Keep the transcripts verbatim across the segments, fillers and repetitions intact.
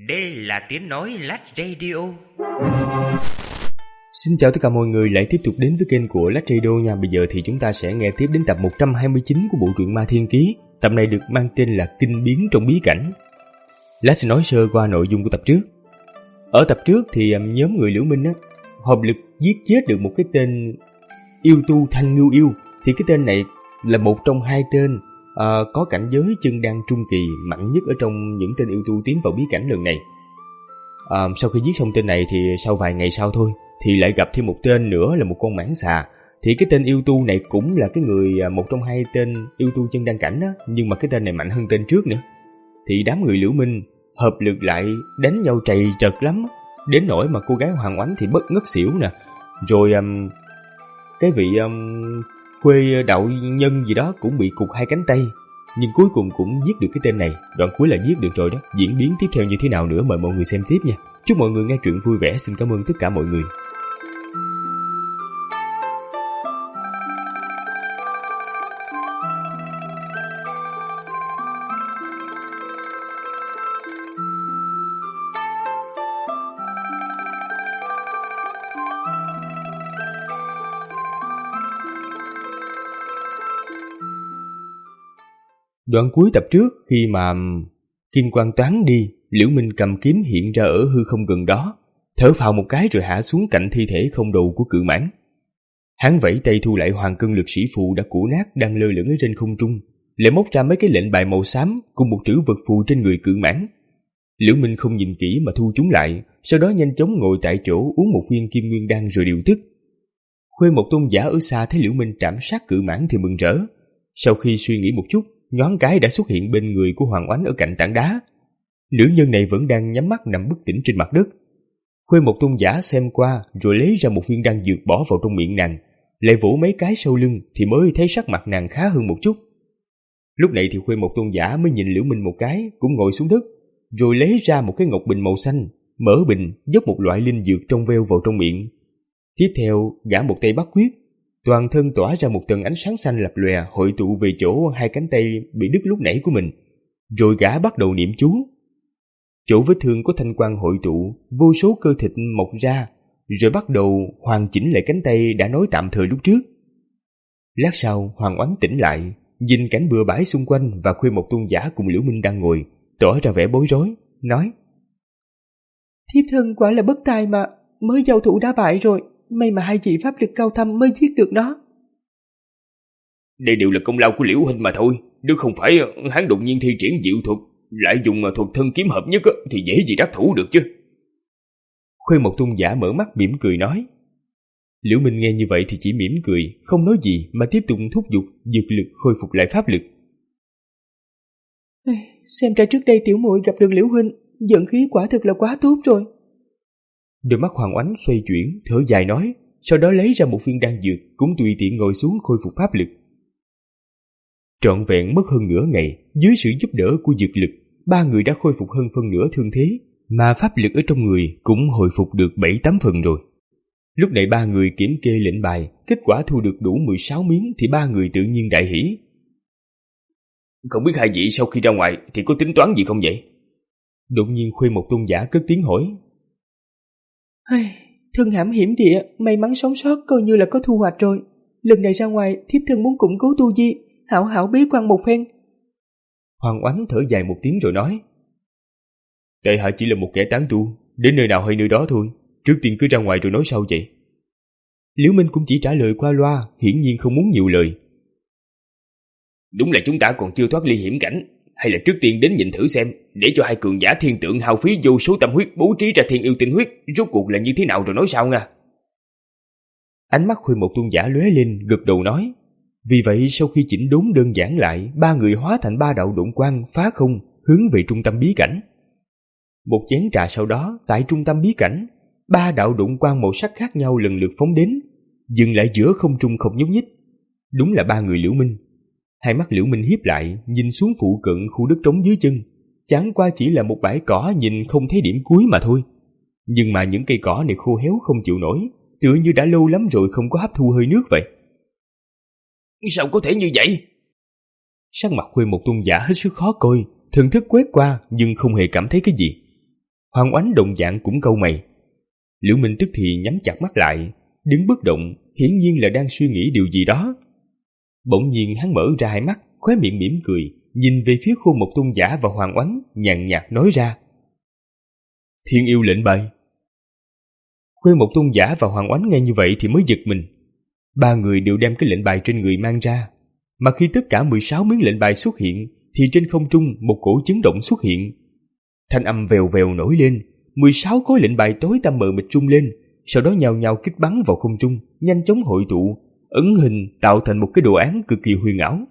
Đây là tiếng nói Lát Radio. Xin chào tất cả mọi người lại tiếp tục đến với kênh của Lát Radio nha. Bây giờ thì chúng ta sẽ nghe tiếp đến tập một trăm hai mươi chín của bộ truyện Ma Thiên Ký. Tập này được mang tên là Kinh Biến Trong Bí Cảnh. Lát sẽ nói sơ qua nội dung của tập trước. Ở tập trước thì nhóm người Liễu Minh á, hợp lực giết chết được một cái tên yêu tu Thanh Ngưu Yêu. Thì cái tên này là một trong hai tên à, có cảnh giới chân đan trung kỳ mạnh nhất ở trong những tên yêu tu tiến vào bí cảnh lần này. À, sau khi giết xong tên này thì sau vài ngày sau thôi thì lại gặp thêm một tên nữa là một con mãng xà. Thì cái tên yêu tu này cũng là cái người một trong hai tên yêu tu chân đan cảnh á, nhưng mà cái tên này mạnh hơn tên trước nữa. Thì đám người Liễu Minh hợp lực lại đánh nhau trầy trật lắm, đến nỗi mà cô gái Hoàng Oánh thì bất ngất xỉu nè. Rồi um, cái vị um, Khuê Đạo Nhân gì đó cũng bị cụt hai cánh tay, nhưng cuối cùng cũng giết được cái tên này. Đoạn cuối là giết được rồi đó. Diễn biến tiếp theo như thế nào nữa mời mọi người xem tiếp nha. Chúc mọi người nghe truyện vui vẻ. Xin cảm ơn tất cả mọi người. Đoạn cuối tập trước, khi mà kim quang toán đi, Liễu Minh cầm kiếm hiện ra ở hư không gần đó, thở phào một cái rồi hạ xuống cạnh thi thể không đầu của cự mãng. Hắn vẫy tay thu lại hoàng cân lực sĩ phù đã cũ nát đang lơ lửng ở trên không trung, lại móc ra mấy cái lệnh bài màu xám cùng một trữ vật phù trên người cự mãng. Liễu Minh không nhìn kỹ mà thu chúng lại, sau đó nhanh chóng ngồi tại chỗ uống một viên kim nguyên đan rồi điều tức. Khuê Một tôn giả ở xa thấy Liễu Minh trảm sát cự mãng thì mừng rỡ. Sau khi suy nghĩ một chút, nhoáng cái đã xuất hiện bên người của Hoàng Oánh ở cạnh tảng đá. Nữ nhân này vẫn đang nhắm mắt nằm bất tỉnh trên mặt đất. Khuê Một tôn giả xem qua rồi lấy ra một viên đan dược bỏ vào trong miệng nàng, lại vỗ mấy cái sau lưng thì mới thấy sắc mặt nàng khá hơn một chút. Lúc này thì Khuê Một tôn giả mới nhìn Liễu Minh một cái, cũng ngồi xuống đất, rồi lấy ra một cái ngọc bình màu xanh, mở bình dốc một loại linh dược trong veo vào trong miệng. Tiếp theo gã một tay bắt quyết, toàn thân tỏa ra một tầng ánh sáng xanh lập lòe hội tụ về chỗ hai cánh tay bị đứt lúc nãy của mình. Rồi gã bắt đầu niệm chú. Chỗ vết thương có thanh quang hội tụ, vô số cơ thịt mọc ra, rồi bắt đầu hoàn chỉnh lại cánh tay đã nối tạm thời lúc trước. Lát sau Hoàng Oánh tỉnh lại, nhìn cảnh bừa bãi xung quanh và Khuê Một tôn giả cùng Liễu Minh đang ngồi, tỏ ra vẻ bối rối, nói: Thiếp thân quả là bất tài mà, mới giao thủ đã bại rồi. May mà hai vị pháp lực cao thâm mới giết được nó. Đây đều là công lao của Liễu huynh mà thôi. Nếu không phải hắn đột nhiên thi triển diệu thuật, lại dùng thuật thân kiếm hợp nhất thì dễ gì đắc thủ được chứ. Khuê Một tôn giả mở mắt mỉm cười nói. Liễu Minh nghe như vậy thì chỉ mỉm cười, không nói gì mà tiếp tục thúc giục dược lực khôi phục lại pháp lực. Xem ra trước đây tiểu muội gặp được Liễu huynh, vận khí quả thực là quá tốt rồi. Đôi mắt Hoàng Oánh xoay chuyển, thở dài nói, sau đó lấy ra một viên đan dược, cũng tùy tiện ngồi xuống khôi phục pháp lực. Trọn vẹn mất hơn nửa ngày, dưới sự giúp đỡ của dược lực, ba người đã khôi phục hơn phân nửa thương thế, mà pháp lực ở trong người cũng hồi phục được bảy tám phần rồi. Lúc này ba người kiểm kê lệnh bài, kết quả thu được đủ mười sáu miếng thì ba người tự nhiên đại hỉ. Không biết hai vị sau khi ra ngoài thì có tính toán gì không vậy? Đột nhiên Khuê Một tôn giả cất tiếng hỏi. Thân hãm hiểm địa, may mắn sống sót coi như là có thu hoạch rồi. Lần này ra ngoài, thiếp thân muốn củng cố tu vi, hảo hảo bế quan một phen. Hoàng Oánh thở dài một tiếng rồi nói. Tại hạ chỉ là một kẻ tán tu, đến nơi nào hay nơi đó thôi, trước tiên cứ ra ngoài rồi nói sau vậy. Liễu Minh cũng chỉ trả lời qua loa, hiển nhiên không muốn nhiều lời. Đúng là chúng ta còn chưa thoát ly hiểm cảnh, hay là trước tiên đến nhìn thử xem, để cho hai cường giả thiên tượng hao phí vô số tâm huyết bố trí ra thiên yêu tinh huyết, rốt cuộc là như thế nào rồi nói sau nha. Ánh mắt Khuê Một tôn giả lóe lên, gật đầu nói. Vì vậy sau khi chỉnh đốn đơn giản lại, ba người hóa thành ba đạo độn quang phá không, hướng về trung tâm bí cảnh. Một chén trà sau đó, tại trung tâm bí cảnh, ba đạo độn quang màu sắc khác nhau lần lượt phóng đến, dừng lại giữa không trung không nhúc nhích. Đúng là ba người Liễu Minh. Hai mắt Liễu Minh híp lại, nhìn xuống phụ cận khu đất trống dưới chân, chẳng qua chỉ là một bãi cỏ nhìn không thấy điểm cuối mà thôi. Nhưng mà những cây cỏ này khô héo không chịu nổi, tựa như đã lâu lắm rồi không có hấp thu hơi nước vậy. Sao có thể như vậy? Sắc mặt Khuê Một tôn giả hết sức khó coi, thần thức quét qua nhưng không hề cảm thấy cái gì. Hoàng Oánh đồng dạng cũng cau mày. Liễu Minh tức thì nhắm chặt mắt lại, đứng bất động, hiển nhiên là đang suy nghĩ điều gì đó. Bỗng nhiên hắn mở ra hai mắt, khóe miệng mỉm cười, nhìn về phía Khô Mộc Tôn giả và Hoàng Oánh, nhàn nhạt nói ra: Thiên yêu lệnh bài. Khô Mộc Tôn giả và Hoàng Oánh nghe như vậy thì mới giật mình. Ba người đều đem cái lệnh bài trên người mang ra, mà khi tất cả mười sáu miếng lệnh bài xuất hiện thì trên không trung một cổ chấn động xuất hiện. Thanh âm vèo vèo nổi lên, mười sáu khối lệnh bài tối tăm mờ mịt trung lên, sau đó nhào nhào kích bắn vào không trung, nhanh chóng hội tụ, ấn hình tạo thành một cái đồ án cực kỳ huyền ảo.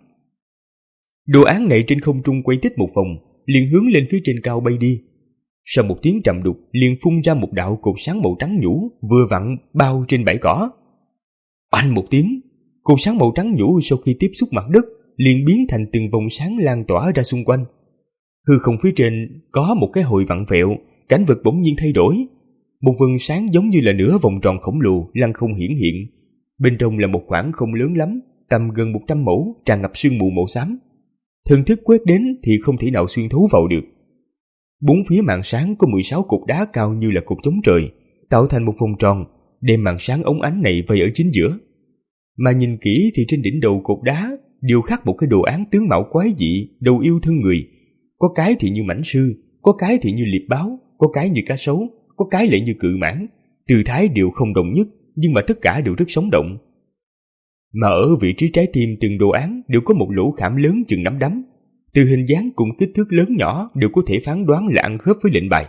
Đồ án này trên không trung quay tích một vòng, liền hướng lên phía trên cao bay đi. Sau một tiếng trầm đục, liền phun ra một đạo cột sáng màu trắng nhũ, vừa vặn bao trên bãi cỏ. Oanh một tiếng, cột sáng màu trắng nhũ sau khi tiếp xúc mặt đất, liền biến thành từng vòng sáng lan tỏa ra xung quanh. Hư không phía trên có một cái hồi vặn vẹo, cảnh vật bỗng nhiên thay đổi. Một vầng sáng giống như là nửa vòng tròn khổng lồ lăng không hiển hiện. Bên trong là một khoảng không lớn lắm, tầm gần một trăm mẫu, tràn ngập sương mù màu xám. Thần thức quét đến thì không thể nào xuyên thấu vào được. Bốn phía màn sáng có mười sáu cột đá cao như là cột chống trời, tạo thành một vòng tròn, đem màn sáng ống ánh này vây ở chính giữa. Mà nhìn kỹ thì trên đỉnh đầu cột đá đều khắc một cái đồ án tướng mạo quái dị, đầu yêu thân người. Có cái thì như mãnh sư, có cái thì như liệp báo, có cái như cá sấu, có cái lại như cự mãng. Tư thái đều không đồng nhất, nhưng mà tất cả đều rất sống động. Mà ở vị trí trái tim từng đồ án đều có một lỗ khảm lớn chừng nắm đấm. Từ hình dáng cùng kích thước lớn nhỏ đều có thể phán đoán là ăn khớp với lệnh bài.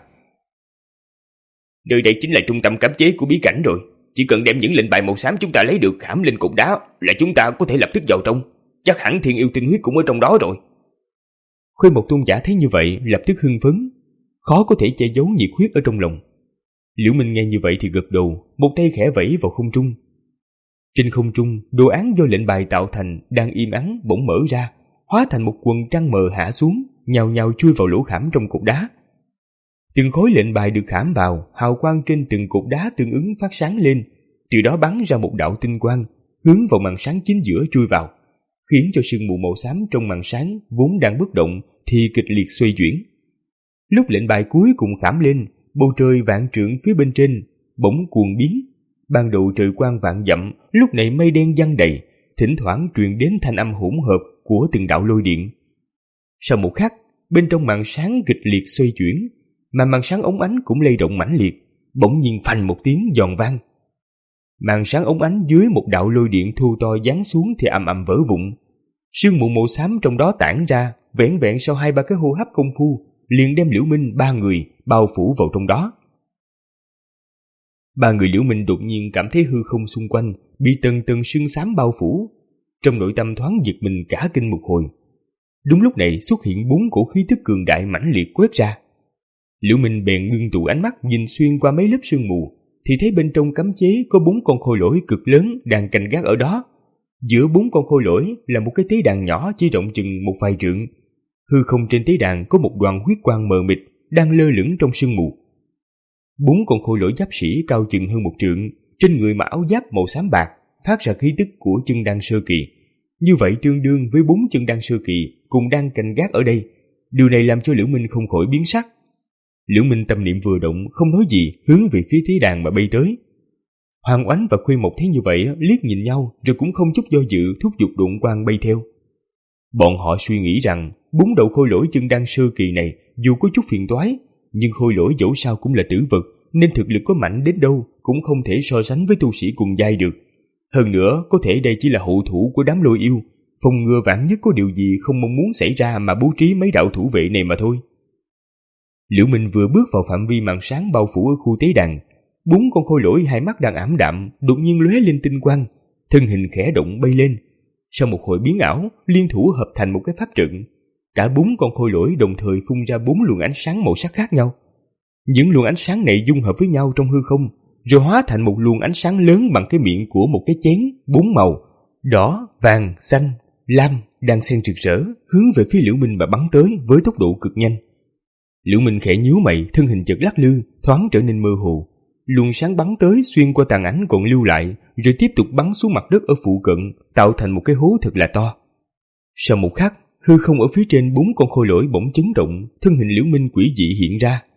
Nơi đây chính là trung tâm cấm chế của bí cảnh rồi. Chỉ cần đem những lệnh bài màu xám chúng ta lấy được khảm lên cột đá là chúng ta có thể lập tức vào trong. Chắc hẳn thiên yêu tinh huyết cũng ở trong đó rồi. Khôi Mộc Tôn giả thấy như vậy lập tức hưng phấn, khó có thể che giấu nhiệt huyết ở trong lòng. Liễu Minh nghe như vậy thì gật đầu, một tay khẽ vẫy vào không trung. Trên không trung, đồ án do lệnh bài tạo thành đang im ắng bỗng mở ra, hóa thành một quần trăng mờ hạ xuống, nhào nhào chui vào lỗ khảm trong cột đá. Từng khối lệnh bài được khảm vào, hào quang trên từng cột đá tương ứng phát sáng lên, từ đó bắn ra một đạo tinh quang, hướng vào màn sáng chính giữa chui vào, khiến cho sương mù màu xám trong màn sáng vốn đang bất động thì kịch liệt xoay chuyển. Lúc lệnh bài cuối cùng khảm lên, bầu trời vạn trượng phía bên trên bỗng cuồng biến. Ban đầu trời quang vạn dặm, lúc này mây đen giăng đầy, thỉnh thoảng truyền đến thanh âm hỗn hợp của từng đạo lôi điện. Sau một khắc, bên trong màn sáng kịch liệt xoay chuyển, mà màn sáng ống ánh cũng lay động mãnh liệt, bỗng nhiên phanh một tiếng giòn vang. Màn sáng ống ánh dưới một đạo lôi điện thu to giáng xuống thì ầm ầm vỡ vụn. Sương mù màu xám trong đó tản ra, vẻn vẹn sau hai ba cái hô hấp công phu, liền đem Liễu Minh ba người bao phủ vào trong đó. Ba người Liễu Minh đột nhiên cảm thấy hư không xung quanh bị tầng tầng sương xám bao phủ, trong nội tâm thoáng giật mình cả kinh một hồi. Đúng lúc này xuất hiện bốn cổ khí tức cường đại mãnh liệt quét ra. Liễu Minh bèn ngưng tụ ánh mắt nhìn xuyên qua mấy lớp sương mù, thì thấy bên trong cấm chế có bốn con khôi lỗi cực lớn đang canh gác ở đó. Giữa bốn con khôi lỗi là một cái tế đàn nhỏ chỉ rộng chừng một vài trượng. Hư không trên tế đàn có một đoàn huyết quang mờ mịt đang lơ lửng trong sương mù. Bốn con khôi lỗi giáp sĩ cao chừng hơn một trượng, trên người mặc áo giáp màu xám bạc, phát ra khí tức của chân đan sơ kỳ. Như vậy tương đương với bốn chân đan sơ kỳ cùng đang canh gác ở đây. Điều này làm cho Liễu Minh không khỏi biến sắc. Liễu Minh tâm niệm vừa động, không nói gì, hướng về phía tế đàn mà bay tới. Hoàng Oánh và Khuê Mộc thấy như vậy liếc nhìn nhau, rồi cũng không chút do dự thúc giục độn quang bay theo. Bọn họ suy nghĩ rằng bốn đầu khôi lỗi chân đan sơ kỳ này dù có chút phiền toái, nhưng khôi lỗi dẫu sao cũng là tử vật, nên thực lực có mạnh đến đâu cũng không thể so sánh với tu sĩ cùng giai được. Hơn nữa, có thể đây chỉ là hậu thủ của đám lôi yêu, phòng ngừa vạn nhất có điều gì không mong muốn xảy ra mà bố trí mấy đạo thủ vệ này mà thôi. Liễu Minh vừa bước vào phạm vi màn sáng bao phủ ở khu tế đàn, bốn con khôi lỗi hai mắt đang ảm đạm đột nhiên lóe lên tinh quang, thân hình khẽ động bay lên. Sau một hồi biến ảo, liên thủ hợp thành một cái pháp trận. Cả bốn con khôi lỗi đồng thời phun ra bốn luồng ánh sáng màu sắc khác nhau. Những luồng ánh sáng này dung hợp với nhau trong hư không, rồi hóa thành một luồng ánh sáng lớn bằng cái miệng của một cái chén bốn màu: đỏ, vàng, xanh, lam, đang xen rực rỡ, hướng về phía Liễu Minh mà bắn tới với tốc độ cực nhanh. Liễu Minh khẽ nhíu mày, thân hình chợt lắc lư, thoáng trở nên mơ hồ. Luồng sáng bắn tới xuyên qua tàn ảnh còn lưu lại, rồi tiếp tục bắn xuống mặt đất ở phụ cận, tạo thành một cái hố thật là to. Sau một khắc, hư không ở phía trên bốn con khôi lỗi bỗng chấn động, thân hình Liễu Minh quỷ dị hiện ra.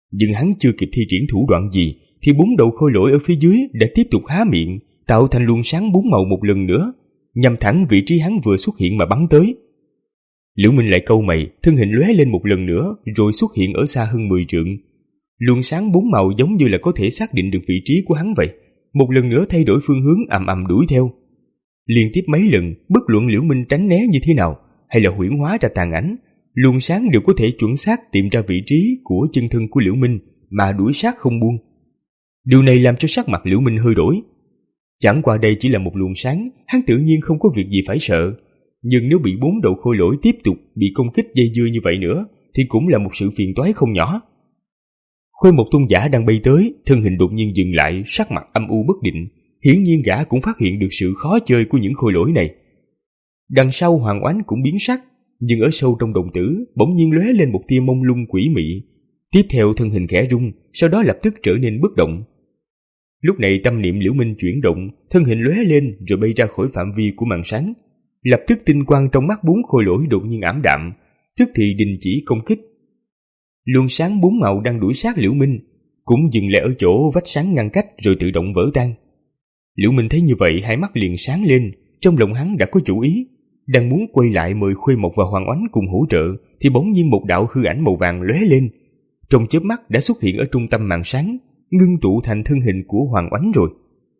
Nhưng hắn chưa kịp thi triển thủ đoạn gì thì bốn đầu khôi lỗi ở phía dưới đã tiếp tục há miệng, tạo thành luồng sáng bốn màu một lần nữa, nhằm thẳng vị trí hắn vừa xuất hiện mà bắn tới. Liễu Minh lại cau mày, thân hình lóe lên một lần nữa rồi xuất hiện ở xa hơn mười trượng. Luồng sáng bốn màu giống như là có thể xác định được vị trí của hắn vậy, một lần nữa thay đổi phương hướng ầm ầm đuổi theo. Liên tiếp mấy lần, bất luận Liễu Minh tránh né như thế nào hay là huyễn hóa ra tàn ảnh, luồng sáng đều có thể chuẩn xác tìm ra vị trí của chân thân của Liễu Minh mà đuổi sát không buông. Điều này làm cho sắc mặt Liễu Minh hơi đổi. Chẳng qua đây chỉ là một luồng sáng, hắn tự nhiên không có việc gì phải sợ. Nhưng nếu bị bốn đầu khôi lỗi tiếp tục bị công kích dây dưa như vậy nữa thì cũng là một sự phiền toái không nhỏ. Khôi Một Tôn giả đang bay tới, thân hình đột nhiên dừng lại, sắc mặt âm u bất định. Hiển nhiên gã cũng phát hiện được sự khó chơi của những khôi lỗi này. Đằng sau Hoàng Oánh cũng biến sắc, nhưng ở sâu trong đồng tử bỗng nhiên lóe lên một tia mông lung quỷ mị. Tiếp theo thân hình khẽ rung, sau đó lập tức trở nên bất động. Lúc này tâm niệm Liễu Minh chuyển động, thân hình lóe lên rồi bay ra khỏi phạm vi của màn sáng. Lập tức tinh quang trong mắt bốn khôi lỗi đột nhiên ảm đạm, tức thì đình chỉ công kích. Luồng sáng bốn màu đang đuổi sát Liễu Minh cũng dừng lại ở chỗ vách sáng ngăn cách rồi tự động vỡ tan. Liễu Minh thấy như vậy, hai mắt liền sáng lên, trong lòng hắn đã có chủ ý, đang muốn quay lại mời Khuê Mộc và Hoàng Oánh cùng hỗ trợ thì bỗng nhiên một đạo hư ảnh màu vàng lóe lên, trong chớp mắt đã xuất hiện ở trung tâm màn sáng, ngưng tụ thành thân hình của Hoàng Oánh rồi.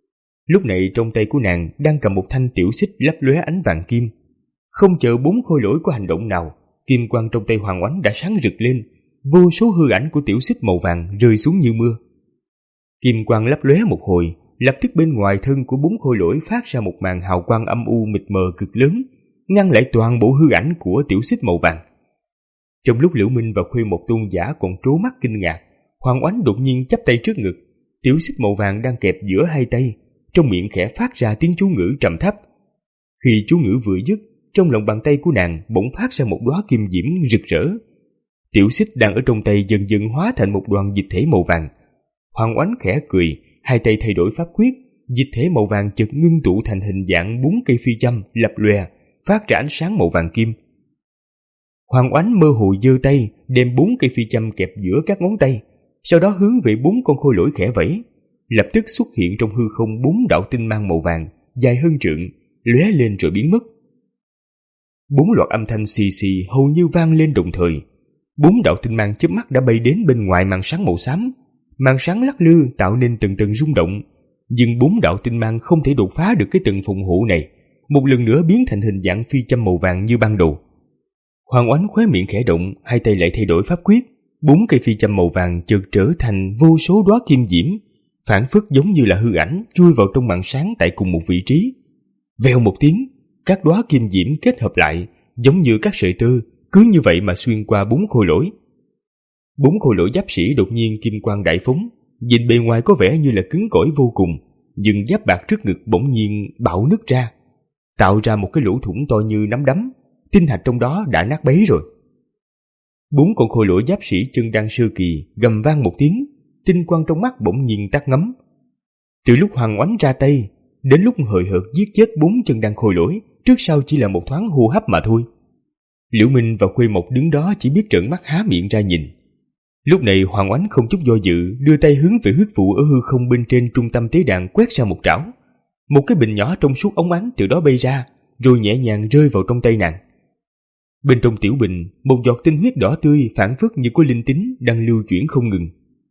Lúc này trong tay của nàng đang cầm một thanh tiểu xích lấp lóe ánh vàng kim. Không chờ bốn khôi lỗi có hành động nào, kim quang trong tay Hoàng Oánh đã sáng rực lên, vô số hư ảnh của tiểu xích màu vàng rơi xuống như mưa. Kim quang lấp lóe một hồi, lập tức bên ngoài thân của bốn khôi lỗi phát ra một màn hào quang âm u mịt mờ cực lớn, ngăn lại toàn bộ hư ảnh của tiểu xích màu vàng. Trong lúc Liễu Minh và Khuê Một Tôn giả còn trố mắt kinh ngạc, Hoàng Oánh đột nhiên chắp tay trước ngực, tiểu xích màu vàng đang kẹp giữa hai tay, trong miệng khẽ phát ra tiếng chú ngữ trầm thấp. Khi chú ngữ vừa dứt, trong lòng bàn tay của nàng bỗng phát ra một đóa kim diễm rực rỡ. Tiểu xích đang ở trong tay dần dần hóa thành một đoàn dịch thể màu vàng. Hoàng Oánh khẽ cười, hai tay thay đổi pháp quyết, dịch thể màu vàng chợt ngưng tụ thành hình dạng bốn cây phi châm lập lòe, phát ra ánh sáng màu vàng kim. Hoàng Oánh mơ hồ giơ tay, đem bốn cây phi châm kẹp giữa các ngón tay, sau đó hướng về bốn con khôi lỗi khẽ vẫy. Lập tức xuất hiện trong hư không bốn đạo tinh mang màu vàng, dài hơn trượng, lóe lên rồi biến mất. Bốn loạt âm thanh xì xì hầu như vang lên đồng thời. Bốn đạo tinh mang chớp mắt đã bay đến bên ngoài màn sáng màu xám. Màn sáng lắc lư tạo nên từng tầng rung động, nhưng bốn đạo tinh mang không thể đột phá được cái tầng phòng hộ này, một lần nữa biến thành hình dạng phi châm màu vàng như ban đầu. Hoàng Oánh khóe miệng khẽ động, hai tay lại thay đổi pháp quyết, bốn cây phi châm màu vàng chợt trở thành vô số đóa kim diễm, phản phất giống như là hư ảnh chui vào trong màn sáng tại cùng một vị trí. Vèo một tiếng, các đóa kim diễm kết hợp lại, giống như các sợi tơ, cứ như vậy mà xuyên qua bốn khôi lỗi. Bốn khôi lỗi giáp sĩ đột nhiên kim quang đại phóng, nhìn bề ngoài có vẻ như là cứng cỏi vô cùng, nhưng giáp bạc trước ngực bỗng nhiên bạo nứt ra, tạo ra một cái lỗ thủng to như nắm đấm, tinh hạch trong đó đã nát bấy rồi. Bốn con khôi lỗi giáp sĩ chân đan sơ kỳ gầm vang một tiếng, tinh quang trong mắt bỗng nhiên tắt ngấm. Từ lúc Hoàng Oánh ra tay đến lúc hời hợt giết chết bốn chân đan khôi lỗi, trước sau chỉ là một thoáng hô hấp mà thôi. Liễu Minh và Khuê Mộc đứng đó chỉ biết trợn mắt há miệng ra nhìn. Lúc này Hoàng Oánh không chút do dự, đưa tay hướng về huyết vụ ở hư không bên trên trung tâm tế đàn quét ra một trảo. Một cái bình nhỏ trong suốt óng ánh từ đó bay ra, rồi nhẹ nhàng rơi vào trong tay nàng. Bên trong tiểu bình, một giọt tinh huyết đỏ tươi phản phất như có linh tính đang lưu chuyển không ngừng.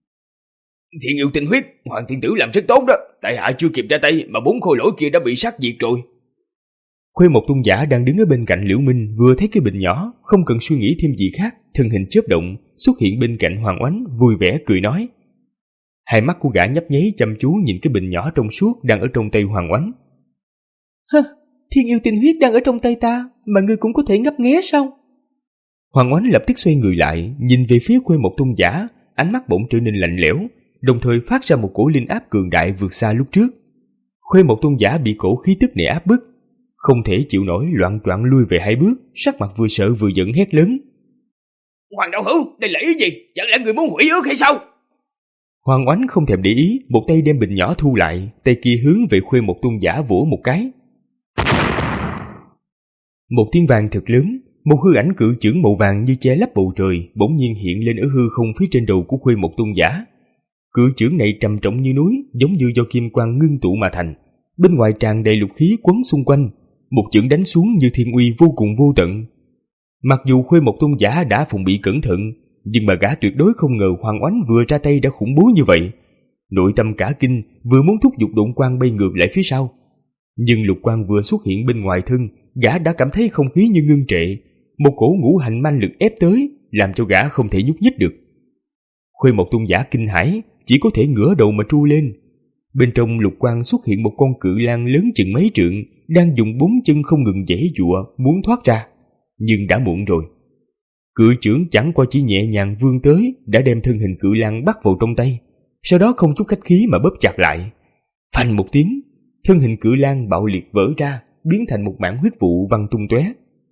Thiên yêu tinh huyết, Hoàng Thiên Tử làm rất tốt đó, tại hạ chưa kịp ra tay mà bốn khôi lỗi kia đã bị sát diệt rồi. Khuê Một Tôn giả đang đứng ở bên cạnh Liễu Minh vừa thấy cái bình nhỏ, không cần suy nghĩ thêm gì khác, thân hình chớp động xuất hiện bên cạnh Hoàng Oánh, vui vẻ cười nói. Hai mắt của gã nhấp nháy chăm chú nhìn cái bình nhỏ trong suốt đang ở trong tay Hoàng Oánh. Hơ, thiên yêu tinh huyết đang ở trong tay ta mà ngươi cũng có thể ngấp nghé sao? Hoàng Oánh lập tức xoay người lại, nhìn về phía Khuê Một Tôn giả, ánh mắt bỗng trở nên lạnh lẽo, đồng thời phát ra một cổ linh áp cường đại vượt xa lúc trước. Khuê Một Tôn giả bị cổ khí tức này áp bức, không thể chịu nổi, loạng choạng lui về hai bước, sắc mặt vừa sợ vừa giận hét lớn. Hoàng đạo hữu, đây là ý gì? Chẳng lẽ người muốn hủy ước hay sao? Hoàng Oánh không thèm để ý, một tay đem bình nhỏ thu lại, tay kia hướng về Khuê Một Tôn giả vỗ một cái. Một tiếng vang thật lớn, Một hư ảnh cự chưởng màu vàng như che lấp bầu trời bỗng nhiên hiện lên ở hư không phía trên đầu của Khuê Một Tôn giả. Cự chưởng này trầm trọng như núi, giống như do kim quang ngưng tụ mà thành. Bên ngoài tràn đầy lục khí quấn xung quanh, một chưởng đánh xuống như thiên uy vô cùng vô tận. Mặc dù Khuê Một Tôn giả đã phòng bị cẩn thận, nhưng mà gã tuyệt đối không ngờ Hoàng Oánh vừa ra tay đã khủng bố như vậy. Nội tâm cả kinh, vừa muốn thúc giục độn quang bay ngược lại phía sau. Nhưng lục quang vừa xuất hiện bên ngoài thân, gã đã cảm thấy không khí như ngưng trệ, một cổ ngũ hành manh lực ép tới, làm cho gã không thể nhúc nhích được. Khuê Một Tôn giả kinh hãi, chỉ có thể ngửa đầu mà tru lên. Bên trong lục quang xuất hiện một con cự lang lớn chừng mấy trượng, đang dùng bốn chân không ngừng giãy giụa muốn thoát ra, nhưng đã muộn rồi. Cự chưởng chẳng qua chỉ nhẹ nhàng vươn tới, đã đem thân hình cự lang bắt vào trong tay, sau đó không chút khách khí mà bóp chặt lại. Phanh một tiếng, thân hình cự lang bạo liệt vỡ ra, biến thành một mảng huyết vụ văng tung tóe.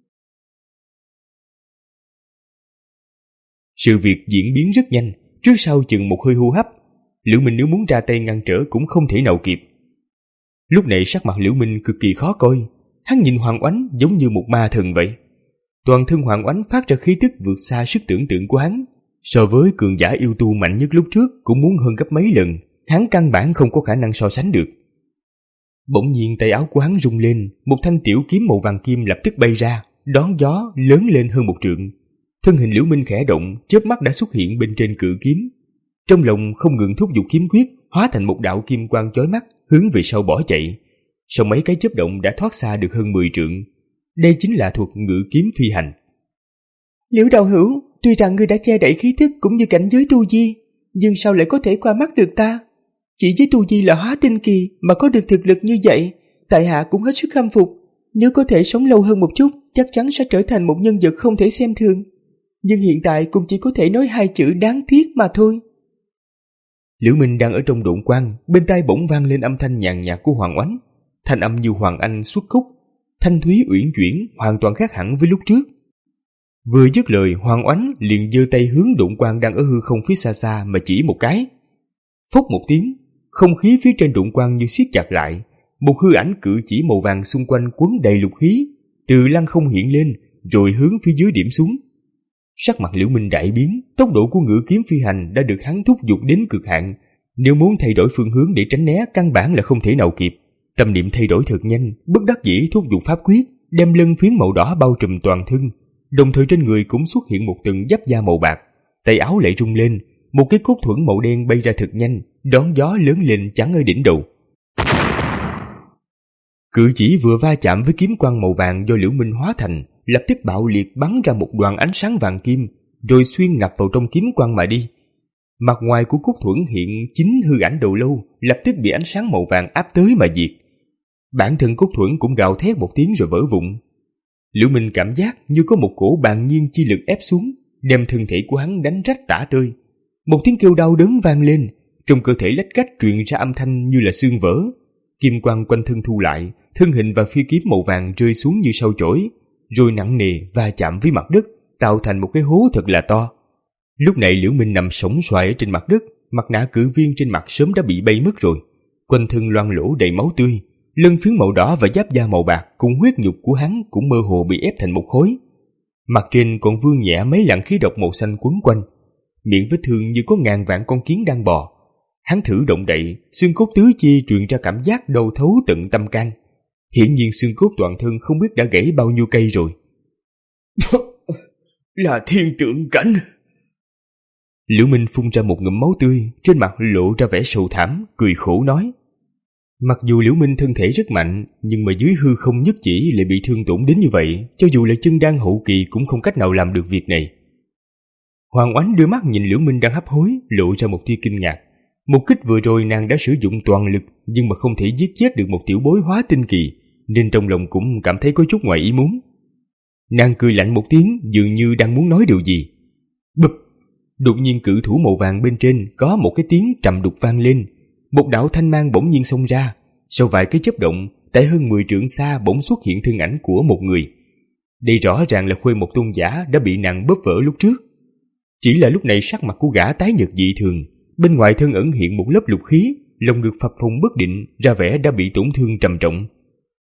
Sự việc diễn biến rất nhanh, trước sau chừng một hơi hô hấp, Liễu Minh nếu muốn ra tay ngăn trở cũng không thể nào kịp. Lúc này sắc mặt Liễu Minh cực kỳ khó coi, hắn nhìn Hoàng Oánh giống như một ma thần vậy. Toàn thân Hoàng Oánh phát ra khí tức vượt xa sức tưởng tượng của hắn, so với cường giả yêu tu mạnh nhất lúc trước cũng muốn hơn gấp mấy lần, hắn căn bản không có khả năng so sánh được. Bỗng nhiên tay áo của hắn rung lên, một thanh tiểu kiếm màu vàng kim lập tức bay ra, đón gió lớn lên hơn một trượng. Thân hình Liễu Minh khẽ động, chớp mắt đã xuất hiện bên trên cự kiếm. Trong lòng không ngừng thúc giục kiếm quyết, hóa thành một đạo kim quang chói mắt, hướng về sau bỏ chạy. Sau mấy cái chớp động đã thoát xa được hơn mười trượng. Đây chính là thuật ngự kiếm phi hành. Liễu đạo hữu, tuy rằng ngươi đã che đậy khí thức cũng như cảnh giới tu vi, nhưng sao lại có thể qua mắt được ta? Chỉ với tu vi là hóa tinh kỳ mà có được thực lực như vậy, tại hạ cũng hết sức khâm phục. Nếu có thể sống lâu hơn một chút, chắc chắn sẽ trở thành một nhân vật không thể xem thường. Nhưng hiện tại cũng chỉ có thể nói hai chữ đáng tiếc mà thôi. Liễu Minh đang ở trong độn quang, bên tai bỗng vang lên âm thanh nhàn nhạt của Hoàng Oánh. Thanh âm như Hoàng Anh xuất khúc, thanh thúy uyển chuyển, hoàn toàn khác hẳn với lúc trước. Vừa dứt lời, Hoàng Oánh liền giơ tay hướng độn quang đang ở hư không phía xa xa mà chỉ một cái. Phốc một tiếng, không khí phía trên độn quang như siết chặt lại, một hư ảnh cự chỉ màu vàng xung quanh quấn đầy lục khí, từ lăng không hiện lên, rồi hướng phía dưới điểm xuống. Sắc mặt Liễu Minh đại biến, tốc độ của ngự kiếm phi hành đã được hắn thúc giục đến cực hạn, nếu muốn thay đổi phương hướng để tránh né căn bản là không thể nào kịp. Tâm niệm thay đổi thật nhanh, bất đắc dĩ thúc giục pháp quyết, đem lân phiến màu đỏ bao trùm toàn thân, đồng thời trên người cũng xuất hiện một tầng giáp da màu bạc, tay áo lại rung lên, một cái cốt thuẫn màu đen bay ra thật nhanh, đón gió lớn lên chắn ở đỉnh đầu. Cự chỉ vừa va chạm với kiếm quang màu vàng do Liễu Minh hóa thành, lập tức bạo liệt bắn ra một đoàn ánh sáng vàng kim, rồi xuyên ngập vào trong kiếm quang mà đi. Mặt ngoài của cốt thuẫn hiện chính hư ảnh đầu lâu, lập tức bị ánh sáng màu vàng áp tới mà diệt. Bản thân cốt thuẫn cũng gào thét một tiếng rồi vỡ vụn. Liễu Minh cảm giác như có một cổ bàn nhiên chi lực ép xuống, đem thân thể của hắn đánh rách tả tơi. Một tiếng kêu đau đớn vang lên, trong cơ thể lách cách truyền ra âm thanh như là xương vỡ. Kim quang quanh thân thu lại, thân hình và phi kiếm màu vàng rơi xuống như sâu chổi, rồi nặng nề va chạm với mặt đất, tạo thành một cái hố thật là to. Lúc này Liễu Minh nằm sóng xoài ở trên mặt đất, mặt nạ cự viên trên mặt sớm đã bị bay mất rồi, quanh thân loang lỗ đầy máu tươi, lân phiến màu đỏ và giáp da màu bạc cùng huyết nhục của hắn cũng mơ hồ bị ép thành một khối. Mặt trên còn vương nhẹ mấy làn khí độc màu xanh quấn quanh, miệng vết thương như có ngàn vạn con kiến đang bò. Hắn thử động đậy, xương cốt tứ chi truyền ra cảm giác đau thấu tận tâm can. Hiển nhiên xương cốt toàn thân không biết đã gãy bao nhiêu cây rồi. Là thiên tượng cảnh. Liễu Minh phun ra một ngụm máu tươi, trên mặt lộ ra vẻ sầu thảm, cười khổ nói. Mặc dù Liễu Minh thân thể rất mạnh, nhưng mà dưới hư không nhất chỉ lại bị thương tổn đến như vậy, cho dù là chân đan hậu kỳ cũng không cách nào làm được việc này. Hoàng Oánh đưa mắt nhìn Liễu Minh đang hấp hối, lộ ra một tia kinh ngạc. Một kích vừa rồi nàng đã sử dụng toàn lực, nhưng mà không thể giết chết được một tiểu bối hóa tinh kỳ, nên trong lòng cũng cảm thấy có chút ngoài ý muốn. Nàng cười lạnh một tiếng, dường như đang muốn nói điều gì. Bụp! Đột nhiên cự thủ màu vàng bên trên có một cái tiếng trầm đục vang lên, một đạo thanh mang bỗng nhiên xông ra. Sau vài cái chớp động, tại hơn mười trượng xa bỗng xuất hiện thân ảnh của một người. Đây rõ ràng là Khuê Một Tôn giả đã bị nàng bóp vỡ lúc trước. Chỉ là lúc này sắc mặt của gã tái nhợt dị thường, bên ngoài thân ẩn hiện một lớp lục khí, lồng ngực phập phồng bất định, ra vẻ đã bị tổn thương trầm trọng.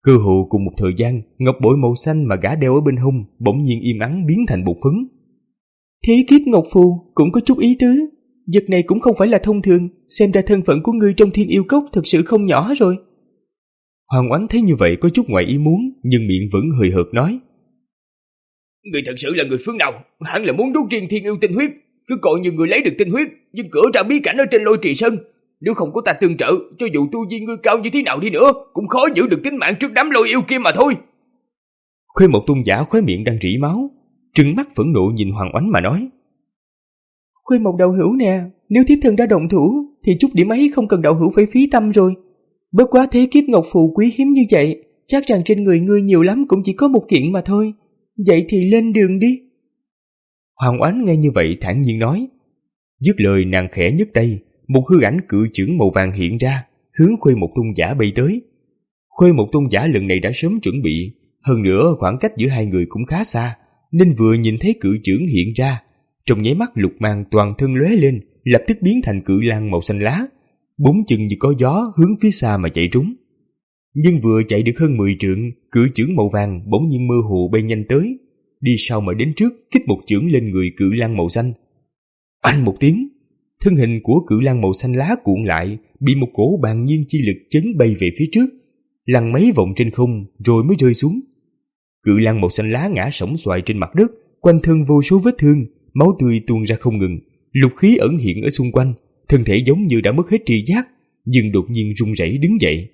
Cơ hồ cùng một thời gian, ngọc bội màu xanh mà gã đeo ở bên hông bỗng nhiên im ắng biến thành bột phấn. Thế kiếp ngọc phù cũng có chút ý tứ. Vật này cũng không phải là thông thường, xem ra thân phận của ngươi trong Thiên Yêu Cốc thực sự không nhỏ rồi. Hoàng Oánh thấy như vậy có chút ngoài ý muốn, nhưng miệng vẫn hời hợt nói: Người thật sự là người phương nào? Hẳn là muốn đốt riêng Thiên Yêu tinh huyết. Cứ coi như người lấy được tinh huyết, nhưng cửa ra bí cảnh ở trên Lôi Trì Sơn. Nếu không có ta tương trợ, cho dù tu vi ngươi cao như thế nào đi nữa, cũng khó giữ được tính mạng trước đám lôi yêu kia mà thôi. Khuê Một Tôn giả khóe miệng đang rỉ máu, trừng mắt phẫn nộ nhìn Hoàng Oánh mà nói: Khuê Một đạo hữu nè, nếu thiếp thân đã động thủ, thì chút điểm ấy không cần đạo hữu phải phí tâm rồi. Bất quá thế kiếp ngọc phù quý hiếm như vậy, chắc rằng trên người ngươi nhiều lắm cũng chỉ có một kiện mà thôi. Vậy thì lên đường đi. Hoàng Oánh nghe như vậy thản nhiên nói. Dứt lời nàng khẽ nhấc tay, một hư ảnh cự chưởng màu vàng hiện ra, hướng Khuê Một Tôn giả bay tới. Khuê Một Tôn giả lần này đã sớm chuẩn bị, hơn nữa khoảng cách giữa hai người cũng khá xa, nên vừa nhìn thấy cự chưởng hiện ra, trong nháy mắt lục mang toàn thân lóe lên, lập tức biến thành cự lang màu xanh lá, bốn chân như có gió hướng phía xa mà chạy trúng. Nhưng vừa chạy được hơn mười trượng, cự chưởng màu vàng bỗng nhiên mơ hồ bay nhanh tới, đi sau mà đến trước kích một chưởng lên người cự lang màu xanh. Oanh một tiếng, thân hình của cự lang màu xanh lá cuộn lại, bị một cổ bàn nhiên chi lực chấn bay về phía trước, lăn mấy vòng trên không rồi mới rơi xuống. Cự lang màu xanh lá ngã sóng xoài trên mặt đất, quanh thân vô số vết thương, máu tươi tuôn ra không ngừng, lục khí ẩn hiện ở xung quanh, thân thể giống như đã mất hết tri giác, nhưng đột nhiên run rẩy đứng dậy.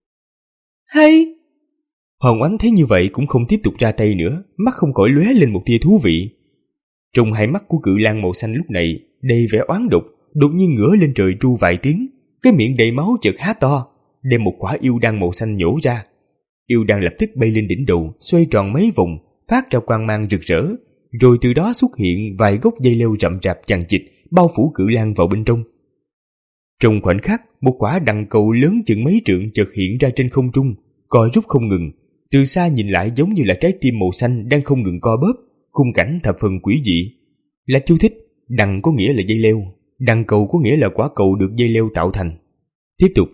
Hay! Hoàng Oánh thấy như vậy cũng không tiếp tục ra tay nữa, mắt không khỏi lóe lên một tia thú vị. Trong hai mắt của cự lang màu xanh lúc này đầy vẻ oán độc, đột nhiên ngửa lên trời tru vài tiếng, cái miệng đầy máu chợt há to, đem một quả yêu đan màu xanh nhổ ra. Yêu đan lập tức bay lên đỉnh đầu, xoay tròn mấy vòng, phát ra quang mang rực rỡ, rồi từ đó xuất hiện vài gốc dây leo rậm rạp chằng chịt bao phủ cự lang vào bên trong. Trong khoảnh khắc, một quả đằng cầu lớn chừng mấy trượng chợt hiện ra trên không trung, co rút không ngừng, từ xa nhìn lại giống như là trái tim màu xanh đang không ngừng co bóp, khung cảnh thập phần quỷ dị. Là chú thích, đằng có nghĩa là dây leo, đằng cầu có nghĩa là quả cầu được dây leo tạo thành. Tiếp tục.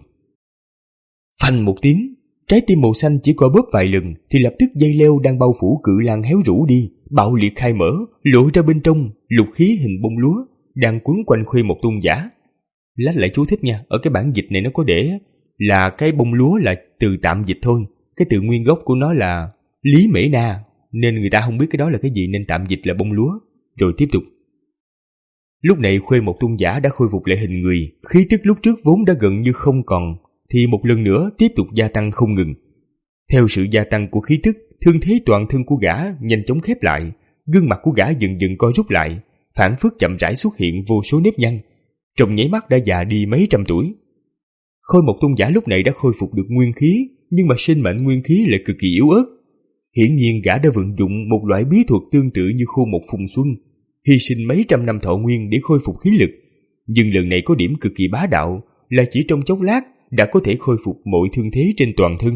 Phanh một tiếng, trái tim màu xanh chỉ co bóp vài lần thì lập tức dây leo đang bao phủ cự lang héo rũ đi, bạo liệt khai mở, lộ ra bên trong lục khí hình bông lúa đang quấn quanh Khuê Một Tôn giả. Lách lại chú thích nha, ở cái bản dịch này nó có để là cái bông lúa là từ tạm dịch thôi, cái từ nguyên gốc của nó là Lý Mễ Na, nên người ta không biết cái đó là cái gì nên tạm dịch là bông lúa. Rồi tiếp tục. Lúc này Khuê Một Tôn giả đã khôi phục lại hình người, khí tức lúc trước vốn đã gần như không còn, thì một lần nữa tiếp tục gia tăng không ngừng. Theo sự gia tăng của khí tức, thương thế toàn thân của gã nhanh chóng khép lại, gương mặt của gã dần dần co rút lại, phảng phất chậm rãi xuất hiện vô số nếp nhăn, trong nháy mắt đã già đi mấy trăm tuổi. Khôi Một Tôn giả lúc này đã khôi phục được nguyên khí, nhưng mà sinh mệnh nguyên khí lại cực kỳ yếu ớt. Hiển nhiên gã đã vận dụng một loại bí thuật tương tự như khô một phùng xuân, hy sinh mấy trăm năm thọ nguyên để khôi phục khí lực. Nhưng lần này có điểm cực kỳ bá đạo, là chỉ trong chốc lát đã có thể khôi phục mọi thương thế trên toàn thân.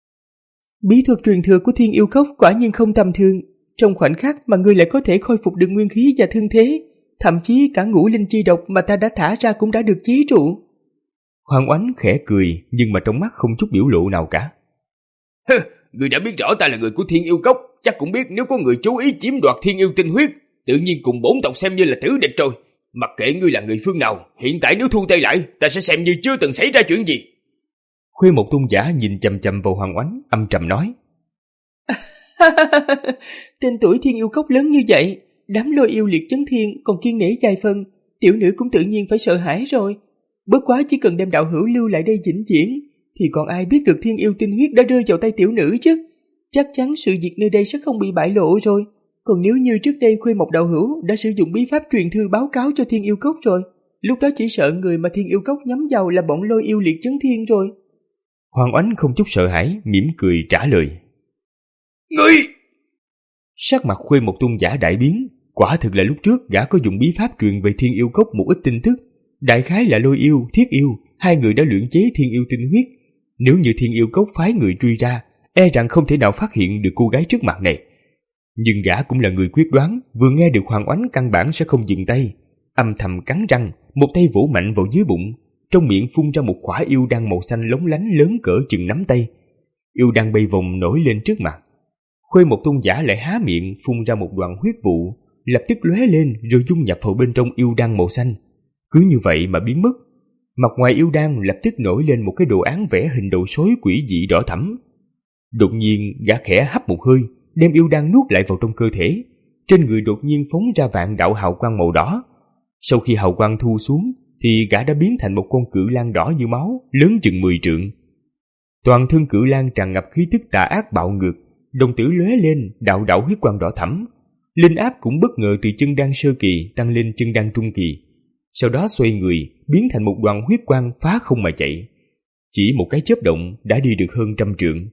Bí thuật truyền thừa của Thiên Yêu Cốc quả nhiên không tầm thường. Trong khoảnh khắc mà ngươi lại có thể khôi phục được nguyên khí và thương thế, thậm chí cả ngũ linh chi độc mà ta đã thả ra cũng đã được chế trụ. Hoàng Oánh khẽ cười, nhưng mà trong mắt không chút biểu lộ nào cả. Hừ, người đã biết rõ ta là người của Thiên Yêu Cốc, chắc cũng biết nếu có người chú ý chiếm đoạt Thiên Yêu tinh huyết, tự nhiên cùng bổn tộc xem như là tử địch rồi. Mặc kệ ngươi là người phương nào, hiện tại nếu thu tay lại, ta sẽ xem như chưa từng xảy ra chuyện gì. Khuê Một Tôn giả nhìn chằm chằm vào Hoàng Oánh, âm trầm nói. Tên tuổi Thiên Yêu Cốc lớn như vậy, đám lôi yêu liệt chấn thiên còn kiên nể vài phần, tiểu nữ cũng tự nhiên phải sợ hãi rồi. Bất quá chỉ cần đem đạo hữu lưu lại đây vĩnh viễn, thì còn ai biết được Thiên Yêu tinh huyết đã rơi vào tay tiểu nữ chứ. Chắc chắn sự việc nơi đây sẽ không bị bại lộ rồi. Còn nếu như trước đây Khuê Một đạo hữu đã sử dụng bí pháp truyền thư báo cáo cho Thiên Yêu Cốc rồi, lúc đó chỉ sợ người mà Thiên Yêu Cốc nhắm vào là bọn lôi yêu liệt chấn thiên rồi. Hoàng Oánh không chút sợ hãi, mỉm cười trả lời. Ngươi! Sắc mặt Khuê Một Tôn giả đại biến, quả thực là lúc trước gã có dùng bí pháp truyền về Thiên Yêu Cốc một ít tin tức, đại khái là lôi yêu, thiết yêu, hai người đã luyện chế Thiên Yêu tinh huyết. Nếu như Thiên Yêu Cốc phái người truy ra, e rằng không thể nào phát hiện được cô gái trước mặt này. Nhưng gã cũng là người quyết đoán, vừa nghe được Hoàng Oánh căn bản sẽ không dừng tay, âm thầm cắn răng, một tay vỗ mạnh vào dưới bụng, trong miệng phun ra một quả yêu đan màu xanh lóng lánh lớn cỡ chừng nắm tay. Yêu đăng bay vòng nổi lên trước mặt. Khuê Một Tôn giả lại há miệng phun ra một đoàn huyết vụ, lập tức lóe lên rồi dung nhập vào bên trong yêu đăng màu xanh. Cứ như vậy mà biến mất. Mặt ngoài yêu đăng lập tức nổi lên một cái đồ án vẽ hình đầu sói quỷ dị đỏ thẫm. Đột nhiên gã khẽ hấp một hơi, đem yêu đăng nuốt lại vào trong cơ thể. Trên người đột nhiên phóng ra vạn đạo hào quang màu đỏ. Sau khi hào quang thu xuống thì gã đã biến thành một con cự lang đỏ như máu, lớn chừng mười trượng. Toàn thân cự lang tràn ngập khí tức tà ác bạo ngược, đồng tử lóe lên đạo đạo huyết quang đỏ thẫm. Linh áp cũng bất ngờ từ chân đan sơ kỳ tăng lên chân đan trung kỳ. Sau đó xoay người, biến thành một đoàn huyết quang phá không mà chạy. Chỉ một cái chớp động đã đi được hơn trăm trượng.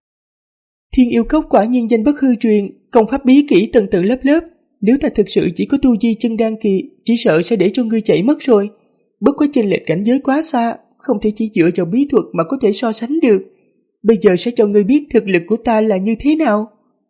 Thiên yêu cốc quả nhiên danh bất hư truyền, công pháp bí kỹ tầng tầng lớp lớp. Nếu ta thực sự chỉ có tu vi chân đan kỳ, chỉ sợ sẽ để cho ngươi chạy mất rồi. Bất quá chênh lệch cảnh giới quá xa, không thể chỉ dựa vào bí thuật mà có thể so sánh được. Bây giờ sẽ cho ngươi biết thực lực của ta là như thế nào.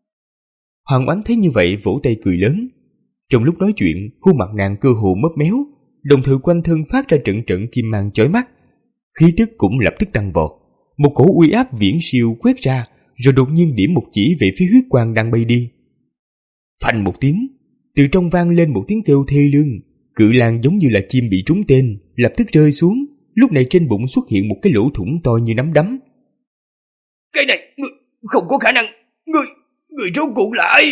Hoàng Oánh thấy như vậy vỗ tay cười lớn. Trong lúc nói chuyện, khuôn mặt nàng cơ hồ mấp méo, đồng thời quanh thân phát ra trận trận kim mang chói mắt. Khí tức cũng lập tức tăng vọt. Một cổ uy áp viễn siêu quét ra, rồi đột nhiên điểm một chỉ về phía huyết quang đang bay đi. Phanh một tiếng, từ trong vang lên một tiếng kêu thê lương. Cự lang giống như là chim bị trúng tên, lập tức rơi xuống. Lúc này trên bụng xuất hiện một cái lỗ thủng to như nắm đấm. Cái này, ngươi, không có khả năng, ngươi, ngươi rốt cuộc lại.